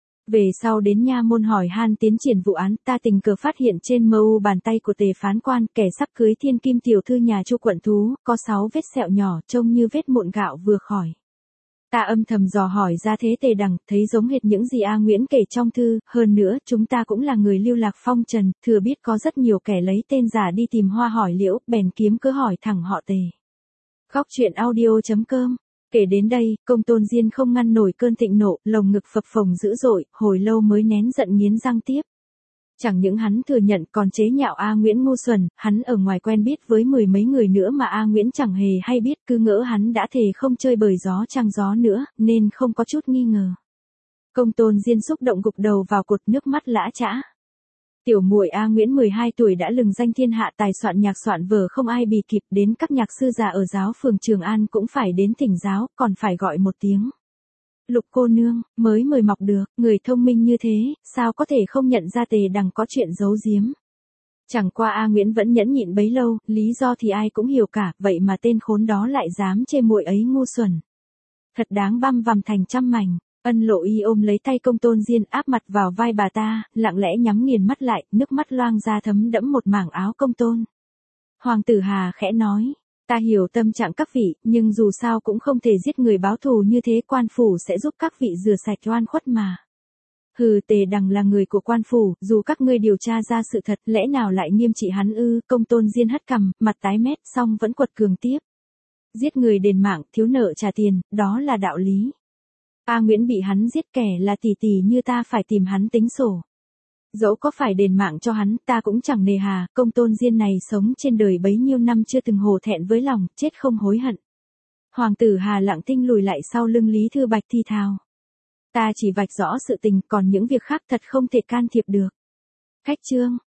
Về sau đến nha môn hỏi han tiến triển vụ án, ta tình cờ phát hiện trên mâu bàn tay của Tề phán quan, kẻ sắp cưới thiên kim tiểu thư nhà Chu quận thú, có 6 vết sẹo nhỏ, trông như vết mụn gạo vừa khỏi. Ta âm thầm dò hỏi ra thế Tề Đằng, thấy giống hệt những gì A Nguyễn kể trong thư, hơn nữa, chúng ta cũng là người lưu lạc phong trần, thừa biết có rất nhiều kẻ lấy tên giả đi tìm Hoa hỏi liễu, bèn kiếm cớ hỏi thẳng họ Tề. Góc truyện audio.com. Kể đến đây, Công Tôn Diên không ngăn nổi cơn thịnh nộ, lồng ngực phập phồng dữ dội, hồi lâu mới nén giận nghiến răng tiếp. Chẳng những hắn thừa nhận còn chế nhạo A Nguyễn ngu xuẩn, hắn ở ngoài quen biết với mười mấy người nữa mà A Nguyễn chẳng hề hay biết, cứ ngỡ hắn đã thề không chơi bời gió trăng gió nữa, nên không có chút nghi ngờ. Công Tôn Diên xúc động gục đầu vào cột, nước mắt lã chã. Tiểu muội A Nguyễn 12 tuổi đã lừng danh thiên hạ, tài soạn nhạc soạn vở không ai bì kịp, đến các nhạc sư già ở giáo phường Trường An cũng phải đến thỉnh giáo, còn phải gọi một tiếng. Lục cô nương, mới mời mọc được, người thông minh như thế, sao có thể không nhận ra Tề Đằng có chuyện giấu giếm. Chẳng qua A Nguyễn vẫn nhẫn nhịn bấy lâu, lý do thì ai cũng hiểu cả, vậy mà tên khốn đó lại dám chê muội ấy ngu xuẩn. Thật đáng băm vằm thành trăm mảnh. Ân Lộ Y ôm lấy tay Công Tôn Diên, áp mặt vào vai bà ta, lặng lẽ nhắm nghiền mắt lại, nước mắt loang ra thấm đẫm một mảng áo Công Tôn. Hoàng tử Hà khẽ nói, ta hiểu tâm trạng các vị, nhưng dù sao cũng không thể giết người báo thù như thế, quan phủ sẽ giúp các vị rửa sạch oan khuất mà. Hừ, Tề Đằng là người của quan phủ, dù các ngươi điều tra ra sự thật, lẽ nào lại nghiêm trị hắn ư? Công Tôn Diên hất cằm, mặt tái mét, xong vẫn quật cường tiếp. Giết người đền mạng, thiếu nợ trả tiền, đó là đạo lý. A Nguyễn bị hắn giết, kẻ là tỷ tỷ như ta phải tìm hắn tính sổ. Dẫu có phải đền mạng cho hắn, ta cũng chẳng nề hà. Công Tôn Diên này sống trên đời bấy nhiêu năm chưa từng hổ thẹn với lòng, chết không hối hận. Hoàng tử Hà lặng thinh lùi lại sau lưng Lý Thư Bạch thi thào. Ta chỉ vạch rõ sự tình, còn những việc khác thật không thể can thiệp được. Khách chương.